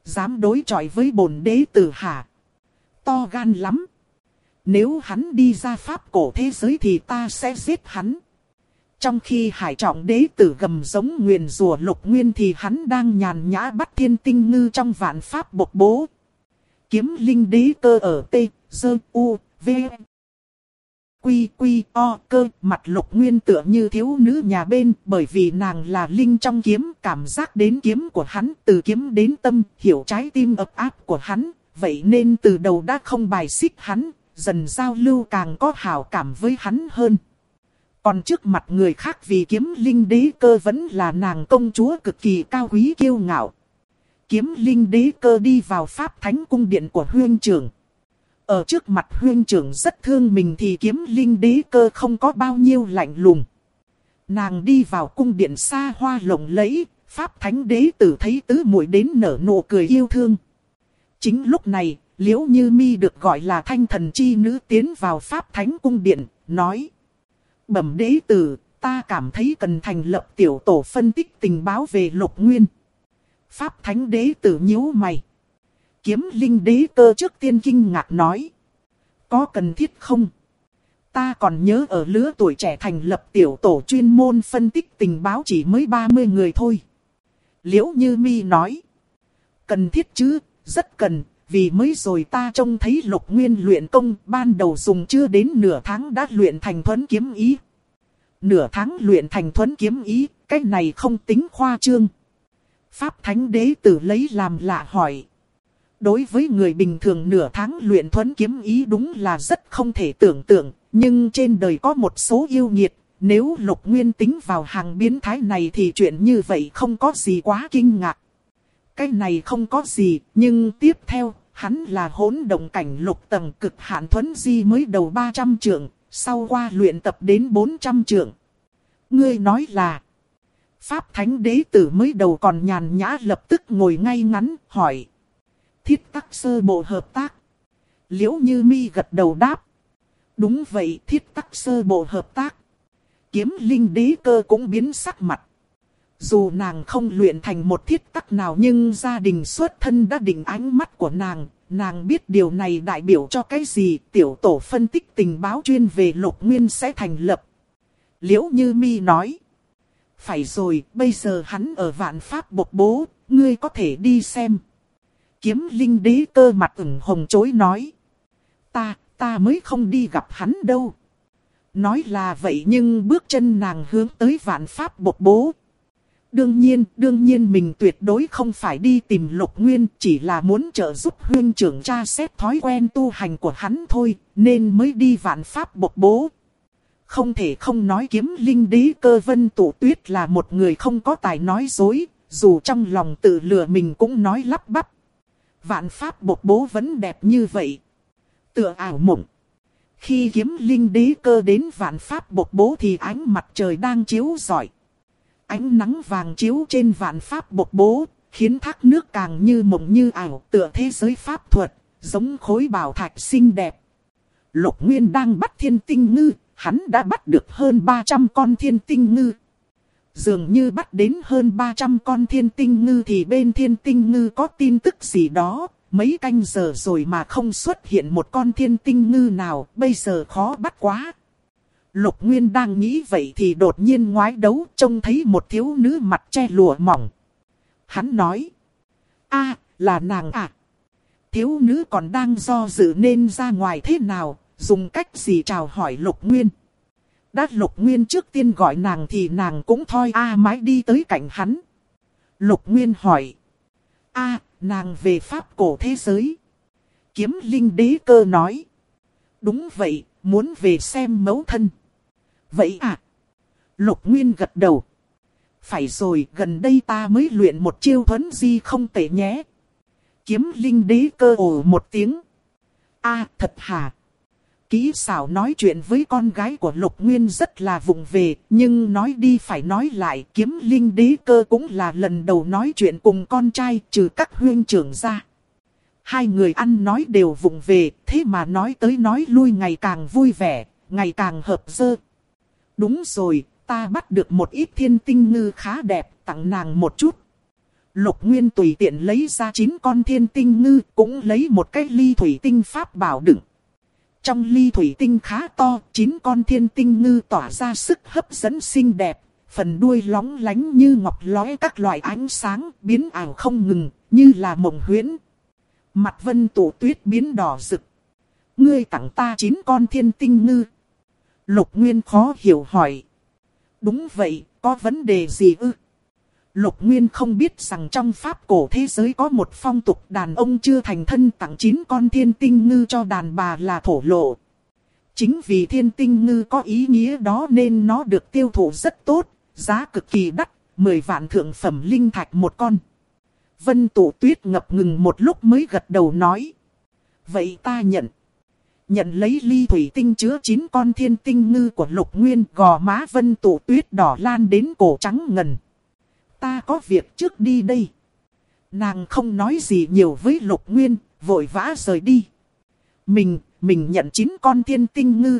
Dám đối chọi với bổn đế tử hả? To gan lắm. Nếu hắn đi ra pháp cổ thế giới thì ta sẽ giết hắn. Trong khi Hải Trọng đế tử gầm giống nguyền rủa Lục Nguyên thì hắn đang nhàn nhã bắt thiên tinh ngư trong vạn pháp bộc bố. Kiếm linh đế cơ ở T, Dơ, U, V, Quy, Quy, O, cơ. Mặt Lục Nguyên tựa như thiếu nữ nhà bên, bởi vì nàng là linh trong kiếm, cảm giác đến kiếm của hắn, từ kiếm đến tâm, hiểu trái tim ấp áp của hắn. Vậy nên từ đầu đã không bài xích hắn, dần giao lưu càng có hảo cảm với hắn hơn. Còn trước mặt người khác vì kiếm linh đế cơ vẫn là nàng công chúa cực kỳ cao quý kiêu ngạo. Kiếm linh đế cơ đi vào pháp thánh cung điện của huynh trưởng. Ở trước mặt huynh trưởng rất thương mình thì kiếm linh đế cơ không có bao nhiêu lạnh lùng. Nàng đi vào cung điện xa hoa lộng lẫy, pháp thánh đế tử thấy tứ muội đến nở nụ cười yêu thương. Chính lúc này, Liễu Như Mi được gọi là thanh thần chi nữ tiến vào pháp thánh cung điện, nói: Bẩm đế tử, ta cảm thấy cần thành lập tiểu tổ phân tích tình báo về Lục Nguyên. Pháp thánh đế tử nhíu mày. Kiếm linh đế cơ trước tiên kinh ngạc nói: Có cần thiết không? Ta còn nhớ ở lứa tuổi trẻ thành lập tiểu tổ chuyên môn phân tích tình báo chỉ mới 30 người thôi. Liễu Như Mi nói: Cần thiết chứ, rất cần, vì mới rồi ta trông thấy Lục Nguyên luyện công ban đầu dùng chưa đến nửa tháng đã luyện thành thuẫn kiếm ý. Nửa tháng luyện thành thuẫn kiếm ý, cái này không tính khoa trương. Pháp thánh đế tử lấy làm lạ hỏi. Đối với người bình thường nửa tháng luyện thuẫn kiếm ý đúng là rất không thể tưởng tượng, nhưng trên đời có một số yêu nghiệt, nếu Lục Nguyên tính vào hàng biến thái này thì chuyện như vậy không có gì quá kinh ngạc. Cái này không có gì, nhưng tiếp theo, hắn là hỗn động cảnh lục tầng cực hạn thuẫn di mới đầu 300 trượng, sau qua luyện tập đến 400 trượng. Ngươi nói là... Pháp thánh đế tử mới đầu còn nhàn nhã lập tức ngồi ngay ngắn, hỏi. Thiết tắc sơ bộ hợp tác. Liễu Như Mi gật đầu đáp. Đúng vậy, thiết tắc sơ bộ hợp tác. Kiếm linh đế cơ cũng biến sắc mặt. Dù nàng không luyện thành một thiết tắc nào nhưng gia đình xuất thân đã định ánh mắt của nàng. Nàng biết điều này đại biểu cho cái gì, tiểu tổ phân tích tình báo chuyên về Lục Nguyên sẽ thành lập. Liễu Như Mi nói. Phải rồi, bây giờ hắn ở vạn pháp bộc bố, ngươi có thể đi xem. Kiếm linh đế cơ mặt ửng hồng chối nói. Ta mới không đi gặp hắn đâu. Nói là vậy nhưng bước chân nàng hướng tới vạn pháp bộc bố. Đương nhiên mình tuyệt đối không phải đi tìm Lục Nguyên, chỉ là muốn trợ giúp huynh trưởng tra xét thói quen tu hành của hắn thôi, nên mới đi vạn pháp bộc bố. Không thể không nói kiếm linh đế cơ Vân Tụ Tuyết là một người không có tài nói dối, dù trong lòng tự lừa mình cũng nói lắp bắp. Vạn pháp bộc bố vẫn đẹp như vậy. Tựa ảo mộng. Khi kiếm linh đế cơ đến vạn pháp bộc bố thì ánh mặt trời đang chiếu rọi. Ánh nắng vàng chiếu trên vạn pháp bộc bố, khiến thác nước càng như mộng như ảo, tựa thế giới pháp thuật, giống khối bảo thạch xinh đẹp. Lục Nguyên đang bắt thiên tinh ngư, hắn đã bắt được hơn 300 con thiên tinh ngư. Dường như bắt đến hơn 300 con thiên tinh ngư thì bên thiên tinh ngư có tin tức gì đó, mấy canh giờ rồi mà không xuất hiện một con thiên tinh ngư nào, bây giờ khó bắt quá. Lục Nguyên đang nghĩ vậy thì đột nhiên ngoái đấu trông thấy một thiếu nữ mặt che lụa mỏng. Hắn nói. Là nàng à. Thiếu nữ còn đang do dự nên ra ngoài thế nào, dùng cách gì chào hỏi Lục Nguyên. Đã Lục Nguyên trước tiên gọi nàng thì nàng cũng thoi mái đi tới cạnh hắn. Lục Nguyên hỏi. Nàng về pháp cổ thế giới. Kiếm linh đế cơ nói. Đúng vậy, muốn về xem mẫu thân. Vậy à? Lục Nguyên gật đầu. Phải rồi, gần đây ta mới luyện một chiêu thuẫn di không tệ nhé. Kiếm linh đế cơ ồ một tiếng. Thật hả? Kỹ xảo nói chuyện với con gái của Lục Nguyên rất là vụng về, nhưng nói đi phải nói lại, kiếm linh đế cơ cũng là lần đầu nói chuyện cùng con trai trừ các huynh trưởng ra. Hai người ăn nói đều vụng về, thế mà nói tới nói lui ngày càng vui vẻ, ngày càng hợp dơ. Đúng rồi, ta bắt được một ít thiên tinh ngư khá đẹp, tặng nàng một chút. Lục Nguyên tùy tiện lấy ra 9 con thiên tinh ngư, cũng lấy một cái ly thủy tinh pháp bảo đựng. Trong ly thủy tinh khá to, 9 con thiên tinh ngư tỏa ra sức hấp dẫn xinh đẹp. Phần đuôi lóng lánh như ngọc lóe các loại ánh sáng, biến ảo không ngừng, như là mộng huyễn. Mặt Vân Tụ Tuyết biến đỏ rực. Ngươi tặng ta 9 con thiên tinh ngư. Lục Nguyên khó hiểu hỏi. Đúng vậy, có vấn đề gì ư? Lục Nguyên không biết rằng trong pháp cổ thế giới có một phong tục đàn ông chưa thành thân tặng 9 con thiên tinh ngư cho đàn bà là thổ lộ. Chính vì thiên tinh ngư có ý nghĩa đó nên nó được tiêu thụ rất tốt, giá cực kỳ đắt, 10 vạn thượng phẩm linh thạch một con. Vân Tụ Tuyết ngập ngừng một lúc mới gật đầu nói. Vậy ta nhận. Nhận lấy ly thủy tinh chứa 9 con thiên tinh ngư của Lục Nguyên, gò má Vân Tụ Tuyết đỏ lan đến cổ trắng ngần. Ta có việc trước đi đây. Nàng không nói gì nhiều với Lục Nguyên, vội vã rời đi. Mình nhận 9 con thiên tinh ngư.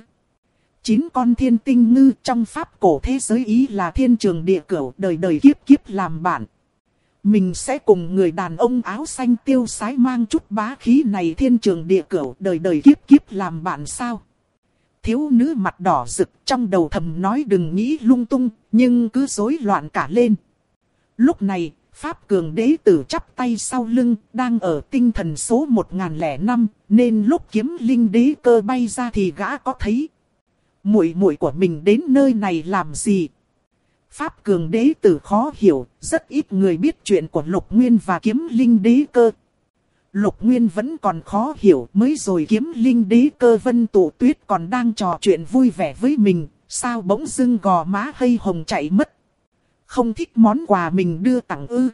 9 con thiên tinh ngư trong pháp cổ thế giới ý là thiên trường địa cửu, đời đời kiếp kiếp làm bạn. Mình sẽ cùng người đàn ông áo xanh tiêu sái mang chút bá khí này thiên trường địa cửu, đời đời kiếp kiếp làm bạn sao? Thiếu nữ mặt đỏ rực trong đầu thầm nói đừng nghĩ lung tung, nhưng cứ rối loạn cả lên. Lúc này, Pháp Cường Đế Tử chắp tay sau lưng, đang ở tinh thần số 1005, nên lúc Kiếm Linh Đế Cơ bay ra thì gã có thấy. Muội muội của mình đến nơi này làm gì? Pháp Cường Đế Tử khó hiểu, rất ít người biết chuyện của Lục Nguyên và Kiếm Linh Đế Cơ. Lục Nguyên vẫn còn khó hiểu, mới rồi Kiếm Linh Đế Cơ Vân Tụ Tuyết còn đang trò chuyện vui vẻ với mình, sao bỗng dưng gò má hây hồng chạy mất. Không thích món quà mình đưa tặng ư?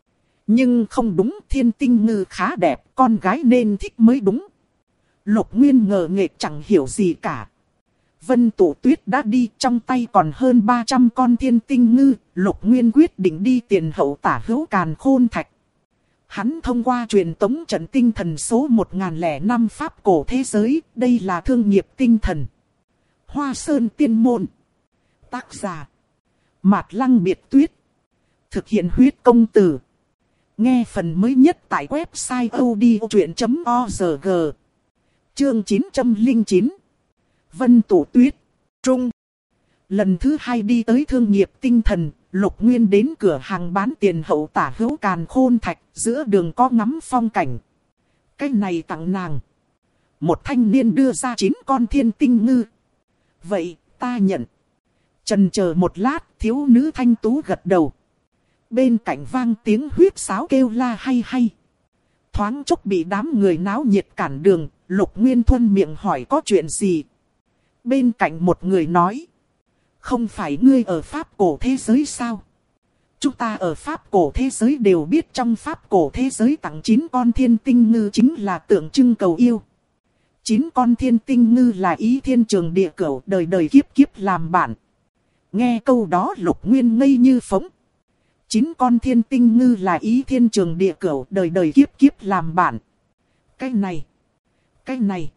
Nhưng không đúng, thiên tinh ngư khá đẹp, con gái nên thích mới đúng. Lục Nguyên ngờ nghệch chẳng hiểu gì cả. Vân Tụ Tuyết đã đi, trong tay còn hơn 300 con thiên tinh ngư. Lục Nguyên quyết định đi tiền hậu tả hữu Càn Khôn Thạch. Hắn thông qua truyền tống trận tinh thần số 1005 pháp cổ thế giới, đây là thương nghiệp tinh thần. Hoa Sơn Tiên Môn. Tác giả Mạt Lăng Biệt Tuyết. Thực hiện huyết công từ. Nghe phần mới nhất tại website odchuyện.org. Chương 909. Vân Tụ Tuyết. Trung. Lần thứ 2 đi tới thương nghiệp tinh thần, Lục Nguyên đến cửa hàng bán tiền hậu tả hữu Càn Khôn Thạch, giữa đường có ngắm phong cảnh. Cái này tặng nàng. Một thanh niên đưa ra 9 con thiên tinh ngư. Vậy, ta nhận. Chần chờ một lát, thiếu nữ thanh tú gật đầu. Bên cạnh vang tiếng huýt sáo kêu la hay hay. Thoáng chốc bị đám người náo nhiệt cản đường, Lục Nguyên thuận miệng hỏi có chuyện gì. Bên cạnh một người nói. Không phải ngươi ở Pháp cổ thế giới sao? Chúng ta ở Pháp cổ thế giới đều biết trong Pháp cổ thế giới tặng 9 con thiên tinh ngư chính là tượng trưng cầu yêu. 9 con thiên tinh ngư là ý thiên trường địa cửu, đời đời kiếp kiếp làm bạn. Nghe câu đó Lục Nguyên ngây như phóng. 9 con thiên tinh ngư là ý thiên trường địa cửu, đời đời kiếp kiếp làm bạn. Cái này.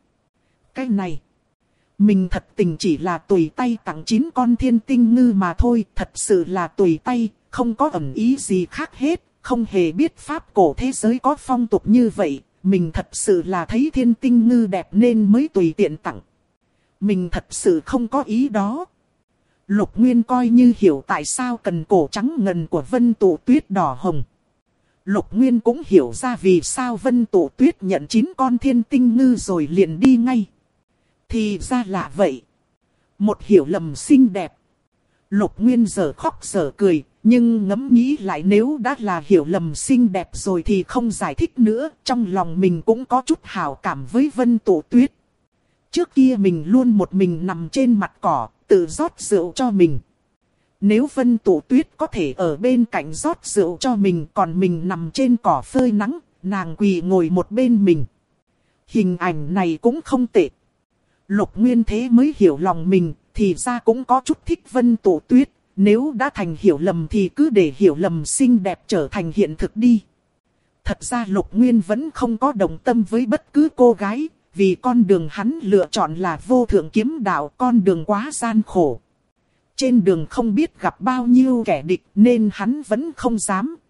Mình thật tình chỉ là tùy tay tặng 9 con thiên tinh ngư mà thôi, thật sự là tùy tay, không có ẩn ý gì khác hết, không hề biết pháp cổ thế giới có phong tục như vậy, mình thật sự là thấy thiên tinh ngư đẹp nên mới tùy tiện tặng. Mình thật sự không có ý đó. Lục Nguyên coi như hiểu tại sao cần cổ trắng ngần của Vân Tụ Tuyết đỏ hồng. Lục Nguyên cũng hiểu ra vì sao Vân Tụ Tuyết nhận 9 con thiên tinh ngư rồi liền đi ngay. Thì ra là vậy. Một hiểu lầm xinh đẹp. Lục Nguyên giờ khóc giờ cười, nhưng ngẫm nghĩ lại nếu đã là hiểu lầm xinh đẹp rồi thì không giải thích nữa. Trong lòng mình cũng có chút hảo cảm với Vân Tụ Tuyết. Trước kia mình luôn một mình nằm trên mặt cỏ, tự rót rượu cho mình. Nếu Vân Tụ Tuyết có thể ở bên cạnh rót rượu cho mình, còn mình nằm trên cỏ phơi nắng, nàng quỳ ngồi một bên mình. Hình ảnh này cũng không tệ. Lục Nguyên thế mới hiểu lòng mình, thì ra cũng có chút thích Vân Tụ Tuyết. Nếu đã thành hiểu lầm thì cứ để hiểu lầm xinh đẹp trở thành hiện thực đi. Thật ra Lục Nguyên vẫn không có đồng tâm với bất cứ cô gái, vì con đường hắn lựa chọn là vô thượng kiếm đạo, con đường quá gian khổ. Trên đường không biết gặp bao nhiêu kẻ địch nên hắn vẫn không dám,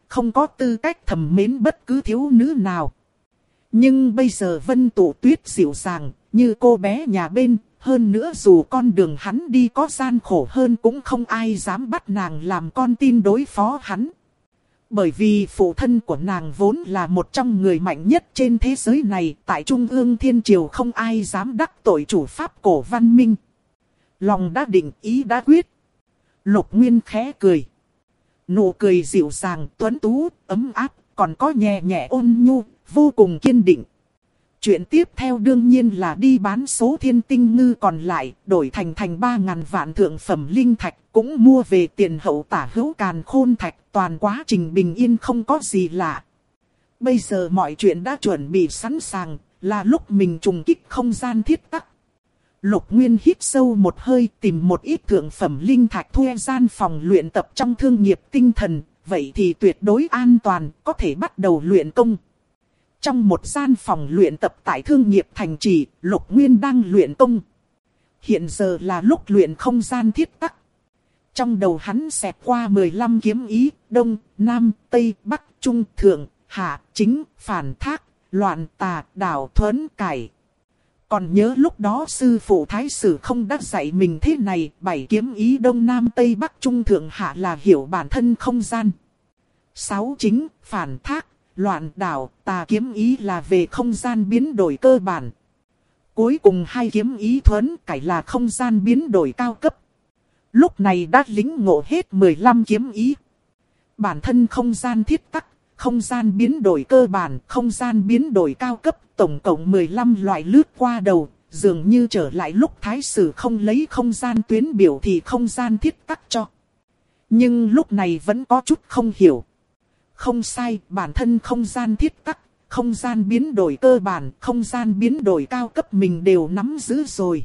không có tư cách thầm mến bất cứ thiếu nữ nào. Nhưng bây giờ Vân Tụ Tuyết dịu dàng, như cô bé nhà bên, hơn nữa dù con đường hắn đi có gian khổ hơn cũng không ai dám bắt nàng làm con tin đối phó hắn. Bởi vì phụ thân của nàng vốn là một trong người mạnh nhất trên thế giới này, tại Trung ương Thiên Triều không ai dám đắc tội chủ pháp cổ văn minh. Lòng đã định, ý đã quyết. Lục Nguyên khẽ cười. Nụ cười dịu dàng, tuấn tú, ấm áp, còn có nhẹ nhẹ ôn nhu, vô cùng kiên định. Chuyện tiếp theo đương nhiên là đi bán số thiên tinh ngư còn lại, đổi thành 3.000 vạn thượng phẩm linh thạch, cũng mua về tiền hậu tả hữu càn khôn thạch, toàn quá trình bình yên không có gì lạ. Bây giờ mọi chuyện đã chuẩn bị sẵn sàng, là lúc mình trùng kích không gian thiết tắc. Lục Nguyên hít sâu một hơi, tìm một ít thượng phẩm linh thạch thuê gian phòng luyện tập trong thương nghiệp tinh thần, vậy thì tuyệt đối an toàn, có thể bắt đầu luyện công. Trong một gian phòng luyện tập tại thương nghiệp thành trì, Lục Nguyên đang luyện công. Hiện giờ là lúc luyện không gian thiết tắc. Trong đầu hắn xẹt qua 15 kiếm ý, đông, nam, tây, bắc, trung, thượng, hạ, chính, phản, thác, loạn, tà, đảo, thuẫn, cải. Còn nhớ lúc đó sư phụ thái sử không đã dạy mình thế này, 7 kiếm ý đông, nam, tây, bắc, trung, thượng, hạ là hiểu bản thân không gian. 6 chính, phản, thác, loạn, đảo, tà kiếm ý là về không gian biến đổi cơ bản. Cuối cùng 2 kiếm ý thuẫn cải là không gian biến đổi cao cấp. Lúc này đã lĩnh ngộ hết 15 kiếm ý. Bản thân không gian thiết tắc, không gian biến đổi cơ bản, không gian biến đổi cao cấp, tổng cộng 15 loại lướt qua đầu, dường như trở lại lúc thái sử không lấy không gian tuyến biểu thì không gian thiết tắc cho. Nhưng lúc này vẫn có chút không hiểu. Không sai, bản thân không gian thiết tắc, không gian biến đổi cơ bản, không gian biến đổi cao cấp mình đều nắm giữ rồi.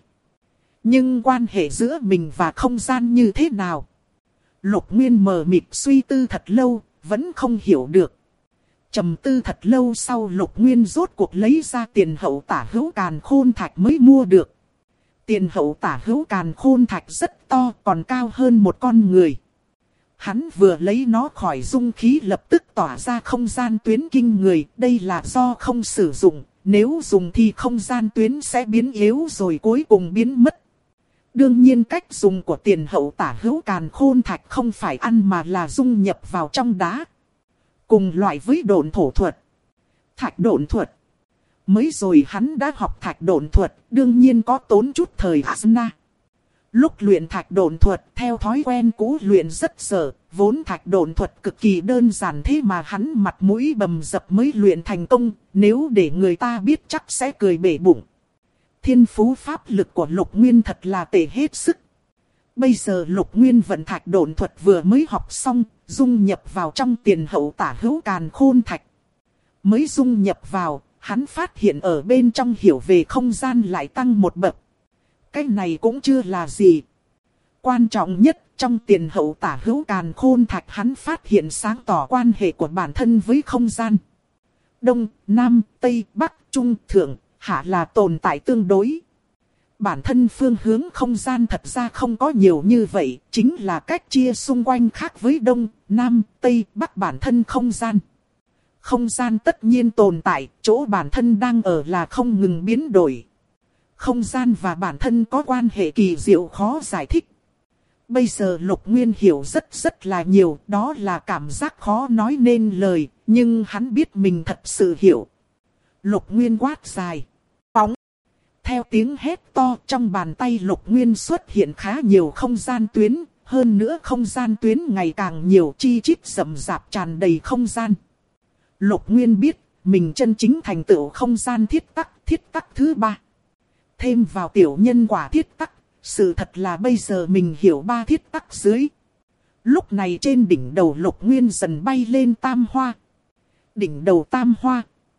Nhưng quan hệ giữa mình và không gian như thế nào? Lục Nguyên mờ mịt suy tư thật lâu, vẫn không hiểu được. Trầm tư thật lâu sau Lục Nguyên rốt cuộc lấy ra tiền hậu tả hữu càn khôn thạch mới mua được. Tiền hậu tả hữu càn khôn thạch rất to, còn cao hơn một con người. Hắn vừa lấy nó khỏi dung khí lập tức tỏa ra không gian tuyến kinh người, đây là do không sử dụng, nếu dùng thì không gian tuyến sẽ biến yếu rồi cuối cùng biến mất. Đương nhiên cách dùng của tiền hậu tả hữu càn khôn thạch không phải ăn mà là dung nhập vào trong đá. Cùng loại với độn thổ thuật, thạch độn thuật. Mới rồi hắn đã học thạch độn thuật, đương nhiên có tốn chút thời Asna. Lúc luyện thạch độn thuật theo thói quen cũ luyện rất dở, vốn thạch độn thuật cực kỳ đơn giản thế mà hắn mặt mũi bầm dập mới luyện thành công, nếu để người ta biết chắc sẽ cười bể bụng. Thiên phú pháp lực của Lục Nguyên thật là tệ hết sức. Bây giờ Lục Nguyên vận thạch độn thuật vừa mới học xong, dung nhập vào trong tiền hậu tả hữu càn khôn thạch. Mới dung nhập vào, hắn phát hiện ở bên trong hiểu về không gian lại tăng một bậc. Cái này cũng chưa là gì. Quan trọng nhất, trong tiền hậu tả hữu càn khôn thạch hắn phát hiện sáng tỏ quan hệ của bản thân với không gian. Đông, Nam, Tây, Bắc, Trung, Thượng, Hạ là tồn tại tương đối. Bản thân phương hướng không gian thật ra không có nhiều như vậy, chính là cách chia xung quanh khác với Đông, Nam, Tây, Bắc bản thân không gian. Không gian tất nhiên tồn tại, chỗ bản thân đang ở là không ngừng biến đổi. Không gian và bản thân có quan hệ kỳ diệu khó giải thích. Bây giờ Lục Nguyên hiểu rất là nhiều, đó là cảm giác khó nói nên lời, nhưng hắn biết mình thật sự hiểu. Lục Nguyên quát dài. Phóng. Theo tiếng hét to trong bàn tay Lục Nguyên xuất hiện khá nhiều không gian tuyến, hơn nữa không gian tuyến ngày càng nhiều chi chít rậm rạp tràn đầy không gian. Lục Nguyên biết mình chân chính thành tựu không gian thiết tắc thứ 3. Thêm vào tiểu nhân quả thiết tắc, sự thật là bây giờ mình hiểu 3 thiết tắc dưới. Lúc này trên đỉnh đầu Lục Nguyên dần bay lên tam hoa. Đỉnh đầu tam hoa.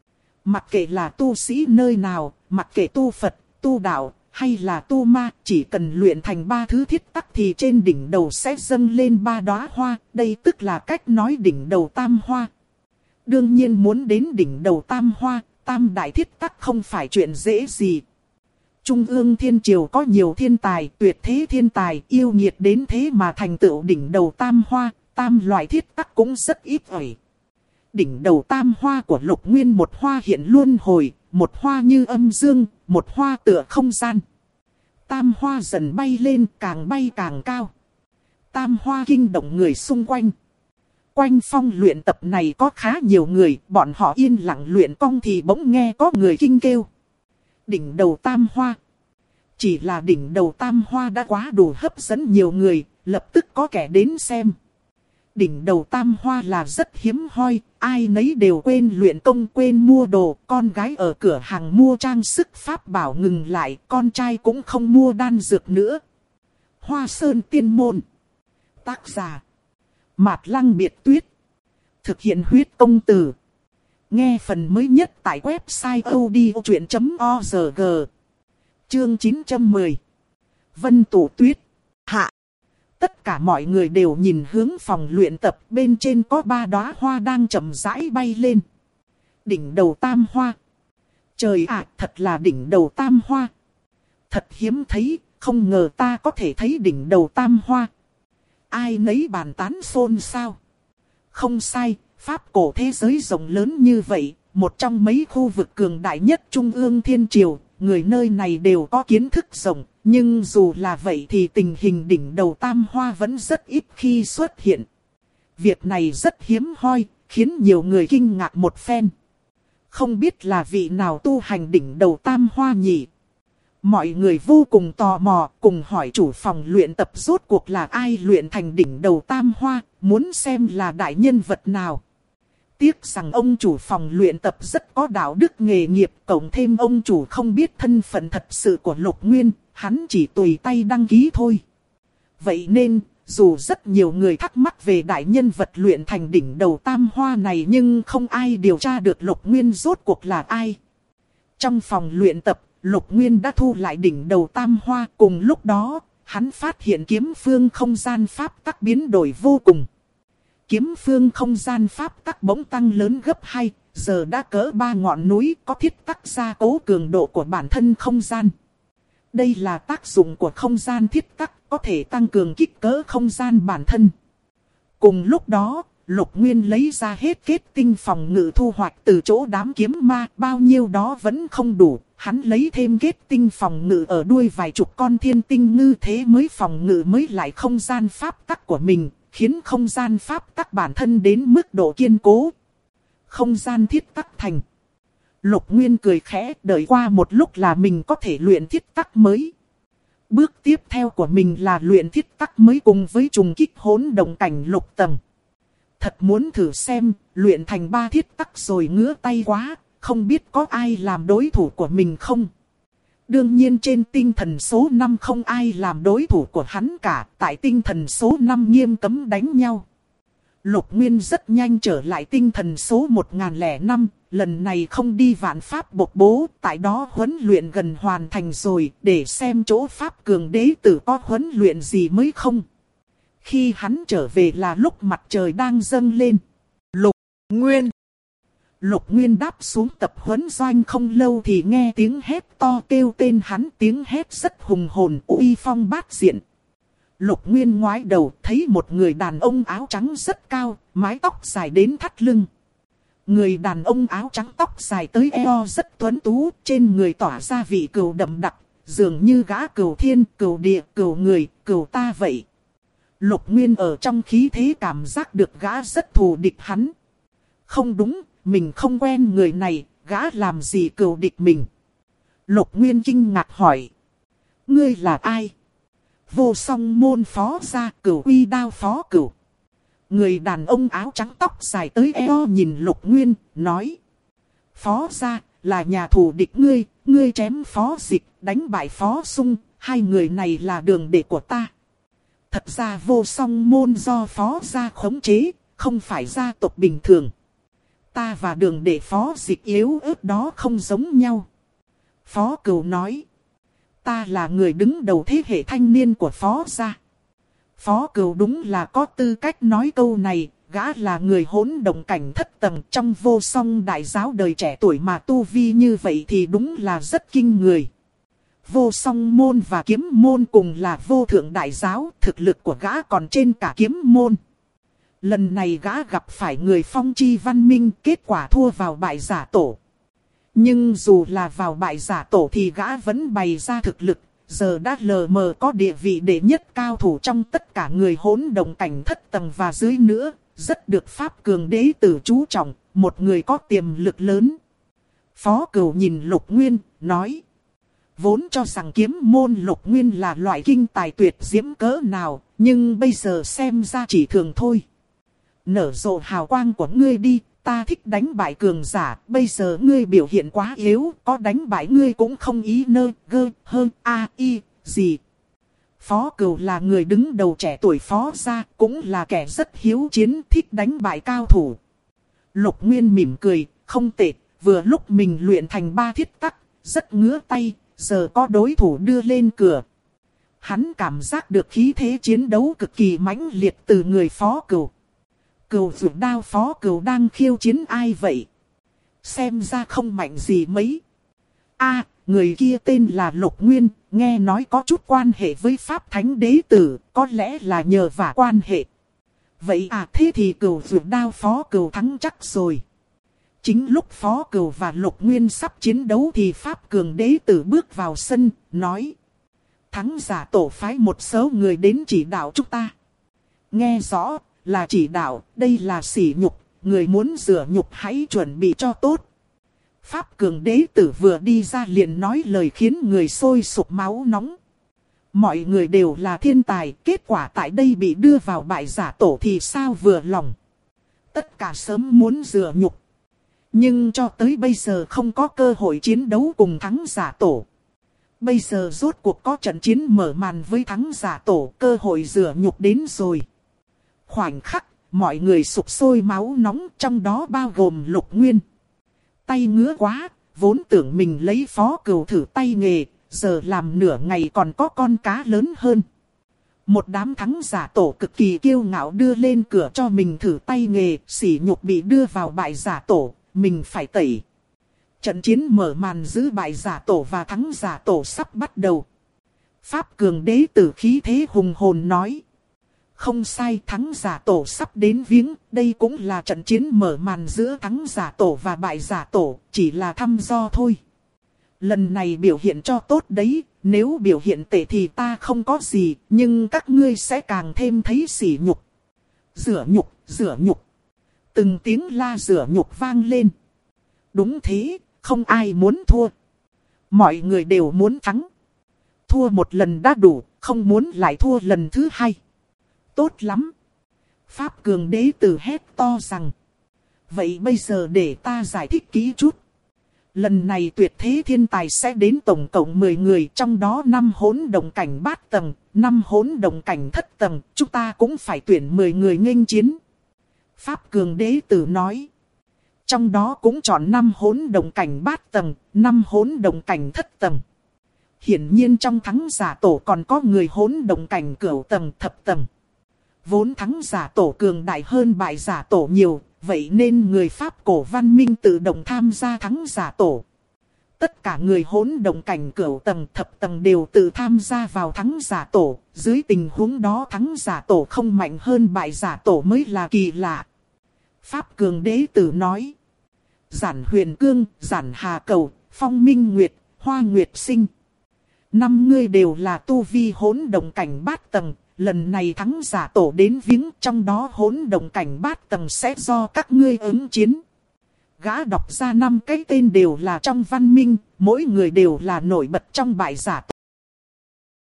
Mặc kệ là tu sĩ nơi nào, mặc kệ tu Phật, tu đạo, hay là tu ma, chỉ cần luyện thành 3 thứ thiết tắc thì trên đỉnh đầu sẽ dâng lên 3 đóa hoa. Đây tức là cách nói đỉnh đầu tam hoa. Đương nhiên muốn đến đỉnh đầu tam hoa, tam đại thiết tắc không phải chuyện dễ gì. Trung ương Thiên Triều có nhiều thiên tài, tuyệt thế thiên tài, yêu nghiệt đến thế mà thành tựu đỉnh đầu tam hoa, tam loại thiết tắc cũng rất ít ỏi. Đỉnh đầu tam hoa của Lục Nguyên một hoa hiện luân hồi, một hoa như âm dương, một hoa tựa không gian. Tam hoa dần bay lên, càng bay càng cao. Tam hoa kinh động người xung quanh. Quanh phong luyện tập này có khá nhiều người, bọn họ yên lặng luyện công thì bỗng nghe có người kinh kêu. Đỉnh đầu tam hoa. Chỉ là đỉnh đầu tam hoa đã quá đủ hấp dẫn nhiều người, lập tức có kẻ đến xem. Đỉnh đầu tam hoa là rất hiếm hoi, ai nấy đều quên luyện công quên mua đồ. Con gái ở cửa hàng mua trang sức pháp bảo ngừng lại, con trai cũng không mua đan dược nữa. Hoa Sơn Tiên Môn. Tác giả Mạt Lăng Biệt Tuyết. Thực hiện huyết công từ. Nghe phần mới nhất tại website odchuyện.org. Chương 910. Vân Tụ Tuyết. Hạ. Tất cả mọi người đều nhìn hướng phòng luyện tập, bên trên có 3 đóa hoa đang chậm rãi bay lên. Đỉnh đầu tam hoa. Trời ạ, thật là đỉnh đầu tam hoa. Thật hiếm thấy, không ngờ ta có thể thấy đỉnh đầu tam hoa. Ai nấy bàn tán xôn xao. Không sai, Pháp cổ thế giới rộng lớn như vậy, một trong mấy khu vực cường đại nhất Trung ương Thiên Triều, người nơi này đều có kiến thức rộng. Nhưng dù là vậy thì tình hình đỉnh đầu tam hoa vẫn rất ít khi xuất hiện. Việc này rất hiếm hoi, khiến nhiều người kinh ngạc một phen. Không biết là vị nào tu hành đỉnh đầu tam hoa nhỉ? Mọi người vô cùng tò mò, cùng hỏi chủ phòng luyện tập rốt cuộc là ai luyện thành đỉnh đầu tam hoa, muốn xem là đại nhân vật nào. Tiếc rằng ông chủ phòng luyện tập rất có đạo đức nghề nghiệp, cộng thêm ông chủ không biết thân phận thật sự của Lục Nguyên, hắn chỉ tùy tay đăng ký thôi. Vậy nên, dù rất nhiều người thắc mắc về đại nhân vật luyện thành đỉnh đầu tam hoa này nhưng không ai điều tra được Lục Nguyên rốt cuộc là ai. Trong phòng luyện tập, Lục Nguyên đã thu lại đỉnh đầu tam hoa, cùng lúc đó, hắn phát hiện kiếm phương không gian pháp tắc biến đổi vô cùng. Kiếm phương không gian pháp tắc bỗng tăng lớn gấp 2, giờ đã cỡ 3 ngọn núi, có thiết tắc gia cố cường độ của bản thân không gian. Đây là tác dụng của không gian thiết tắc, có thể tăng cường kích cỡ không gian bản thân. Cùng lúc đó, Lục Nguyên lấy ra hết kết tinh phòng ngự thu hoạch từ chỗ đám kiếm ma, bao nhiêu đó vẫn không đủ. Hắn lấy thêm kết tinh phòng ngự ở đuôi vài chục con thiên tinh ngư, thế mới phòng ngự mới lại không gian pháp tắc của mình, khiến không gian pháp tắc bản thân đến mức độ kiên cố. Không gian thiết tắc thành. Lục Nguyên cười khẽ, đợi qua một lúc là mình có thể luyện thiết tắc mới. Bước tiếp theo của mình là luyện thiết tắc mới cùng với trùng kích hỗn động cảnh lục tầng. Thật muốn thử xem, luyện thành 3 thiết tắc rồi ngứa tay quá, không biết có ai làm đối thủ của mình không? Đương nhiên trên tinh thần số 5 không ai làm đối thủ của hắn cả, tại tinh thần số 5 nghiêm cấm đánh nhau. Lục Nguyên rất nhanh trở lại tinh thần số 1005, lần này không đi vạn pháp bộc bố, tại đó huấn luyện gần hoàn thành rồi, để xem chỗ pháp cường đế tử có huấn luyện gì mới không. Khi hắn trở về là lúc mặt trời đang dâng lên. Lục Nguyên đáp xuống tập huấn doanh không lâu thì nghe tiếng hét to kêu tên hắn, tiếng hét rất hùng hồn uy phong bát diện. Lục Nguyên ngoái đầu thấy một người đàn ông áo trắng rất cao, mái tóc dài đến thắt lưng. Người đàn ông áo trắng tóc dài tới eo rất tuấn tú, trên người tỏa ra vị cừu đậm đặc, dường như gã cừu thiên, cừu địa, cừu người, cừu ta vậy. Lục Nguyên ở trong khí thế cảm giác được gã rất thù địch hắn. Không đúng, mình không quen người này, gã làm gì cừu địch mình. Lục Nguyên kinh ngạc hỏi. Ngươi là ai? Vô Song Môn phó gia, Cửu Uy Đao phó cửu. Người đàn ông áo trắng tóc dài tới eo nhìn Lục Nguyên, nói. Phó gia, là nhà thù địch ngươi, ngươi chém Phó Dịch, đánh bại Phó Sung, hai người này là đường đệ của ta. Thật ra Vô Song Môn do Phó gia khống chế, không phải gia tộc bình thường. Ta và đường đệ Phó Dịch yếu ớt đó không giống nhau. Phó Cửu nói. Ta là người đứng đầu thế hệ thanh niên của Phó gia. Phó Cửu đúng là có tư cách nói câu này, gã là người hỗn động cảnh thất tầng trong Vô Song đại giáo đời trẻ tuổi mà tu vi như vậy thì đúng là rất kinh người. Vô Song môn và kiếm môn cùng là vô thượng đại giáo, thực lực của gã còn trên cả kiếm môn. Lần này gã gặp phải người phong chi văn minh, kết quả thua vào bại giả tổ. Nhưng dù là vào bại giả tổ thì gã vẫn bày ra thực lực, giờ đã lờ mờ có địa vị đệ nhất cao thủ trong tất cả người hỗn động cảnh thất tầng và dưới nữa, rất được Pháp Cường đế tử chú trọng, một người có tiềm lực lớn. Phó Cửu nhìn Lục Nguyên, nói. Vốn cho rằng kiếm môn Lục Nguyên là loại kinh tài tuyệt diễm cỡ nào, nhưng bây giờ xem ra chỉ thường thôi. Nở rộ hào quang của ngươi đi, ta thích đánh bại cường giả, bây giờ ngươi biểu hiện quá yếu, có đánh bại ngươi cũng không ý nơ, gơ, hơn, y, gì. Phó Cửu là người đứng đầu trẻ tuổi phó gia, cũng là kẻ rất hiếu chiến, thích đánh bại cao thủ. Lục Nguyên mỉm cười, không tệ, vừa lúc mình luyện thành 3 thiết tắc, rất ngứa tay, giờ có đối thủ đưa lên cửa. Hắn cảm giác được khí thế chiến đấu cực kỳ mãnh liệt từ người Phó Cửu. Cửu Dụ Đao Phó Cửu đang khiêu chiến ai vậy? Xem ra không mạnh gì mấy. Người kia tên là Lục Nguyên, nghe nói có chút quan hệ với Pháp Thánh Đế Tử, có lẽ là nhờ vả quan hệ. Vậy thế thì Cửu Dụ Đao Phó Cửu thắng chắc rồi. Chính lúc Phó Cửu và Lục Nguyên sắp chiến đấu thì Pháp Cường Đế Tử bước vào sân, nói. Thắng giả tổ phái một số người đến chỉ đạo chúng ta. Nghe rõ, là chỉ đạo, đây là sỉ nhục, người muốn rửa nhục hãy chuẩn bị cho tốt. Pháp Cường Đế Tử vừa đi ra liền nói lời khiến người sôi sục máu nóng. Mọi người đều là thiên tài, kết quả tại đây bị đưa vào bại giả tổ thì sao vừa lòng. Tất cả sớm muốn rửa nhục. Nhưng cho tới bây giờ không có cơ hội chiến đấu cùng thắng giả tổ. Bây giờ rốt cuộc có trận chiến mở màn với thắng giả tổ, cơ hội rửa nhục đến rồi. Khoảnh khắc, mọi người sục sôi máu nóng, trong đó bao gồm Lục Nguyên. Tay ngứa quá, vốn tưởng mình lấy Phó Cửu thử tay nghề, giờ làm nửa ngày còn có con cá lớn hơn. Một đám thắng giả tổ cực kỳ kiêu ngạo đưa lên cửa cho mình thử tay nghề, sỉ nhục bị đưa vào bại giả tổ, mình phải tẩy. Trận chiến mở màn giữa bại giả tổ và thắng giả tổ sắp bắt đầu. Pháp Cường Đế Tử khí thế hùng hồn nói. Không sai, thắng giả tổ sắp đến viếng, đây cũng là trận chiến mở màn giữa thắng giả tổ và bại giả tổ, chỉ là thăm dò thôi. Lần này biểu hiện cho tốt đấy, nếu biểu hiện tệ thì ta không có gì, nhưng các ngươi sẽ càng thêm thấy sỉ nhục. Rửa nhục, rửa nhục. Từng tiếng la rửa nhục vang lên. Đúng thế, không ai muốn thua. Mọi người đều muốn thắng. Thua một lần đã đủ, không muốn lại thua lần thứ hai. Tốt lắm. Pháp Cường Đế Tử hét to rằng. Vậy bây giờ để ta giải thích kỹ chút. Lần này tuyệt thế thiên tài sẽ đến tổng cộng 10 người, trong đó 5 hỗn động cảnh bát tầng, 5 hỗn động cảnh thất tầng, chúng ta cũng phải tuyển 10 người nghênh chiến. Pháp Cường Đế Tử nói. Trong đó cũng chọn 5 hỗn động cảnh bát tầng, 5 hỗn động cảnh thất tầng. Hiển nhiên trong thắng giả tổ còn có người hỗn động cảnh cửu tầng, thập tầng. Vốn thắng giả tổ cường đại hơn bại giả tổ nhiều, vậy nên người Pháp cổ văn minh tự động tham gia thắng giả tổ. Tất cả người hỗn động cảnh cửu tầng, thập tầng đều tự tham gia vào thắng giả tổ. Dưới tình huống đó thắng giả tổ không mạnh hơn bại giả tổ mới là kỳ lạ. Pháp Cường Đế Tử nói. Giản Huyền Cương, Giản Hà Cầu, Phong Minh Nguyệt, Hoa Nguyệt Sinh. 5 người đều là tu vi hỗn động cảnh bát tầng. Lần này thắng giả tổ đến viếng, trong đó hỗn động cảnh bát tầng sẽ do các ngươi ứng chiến. Gã đọc ra 5 cái tên đều là trong văn minh, mỗi người đều là nổi bật trong bại giả tổ.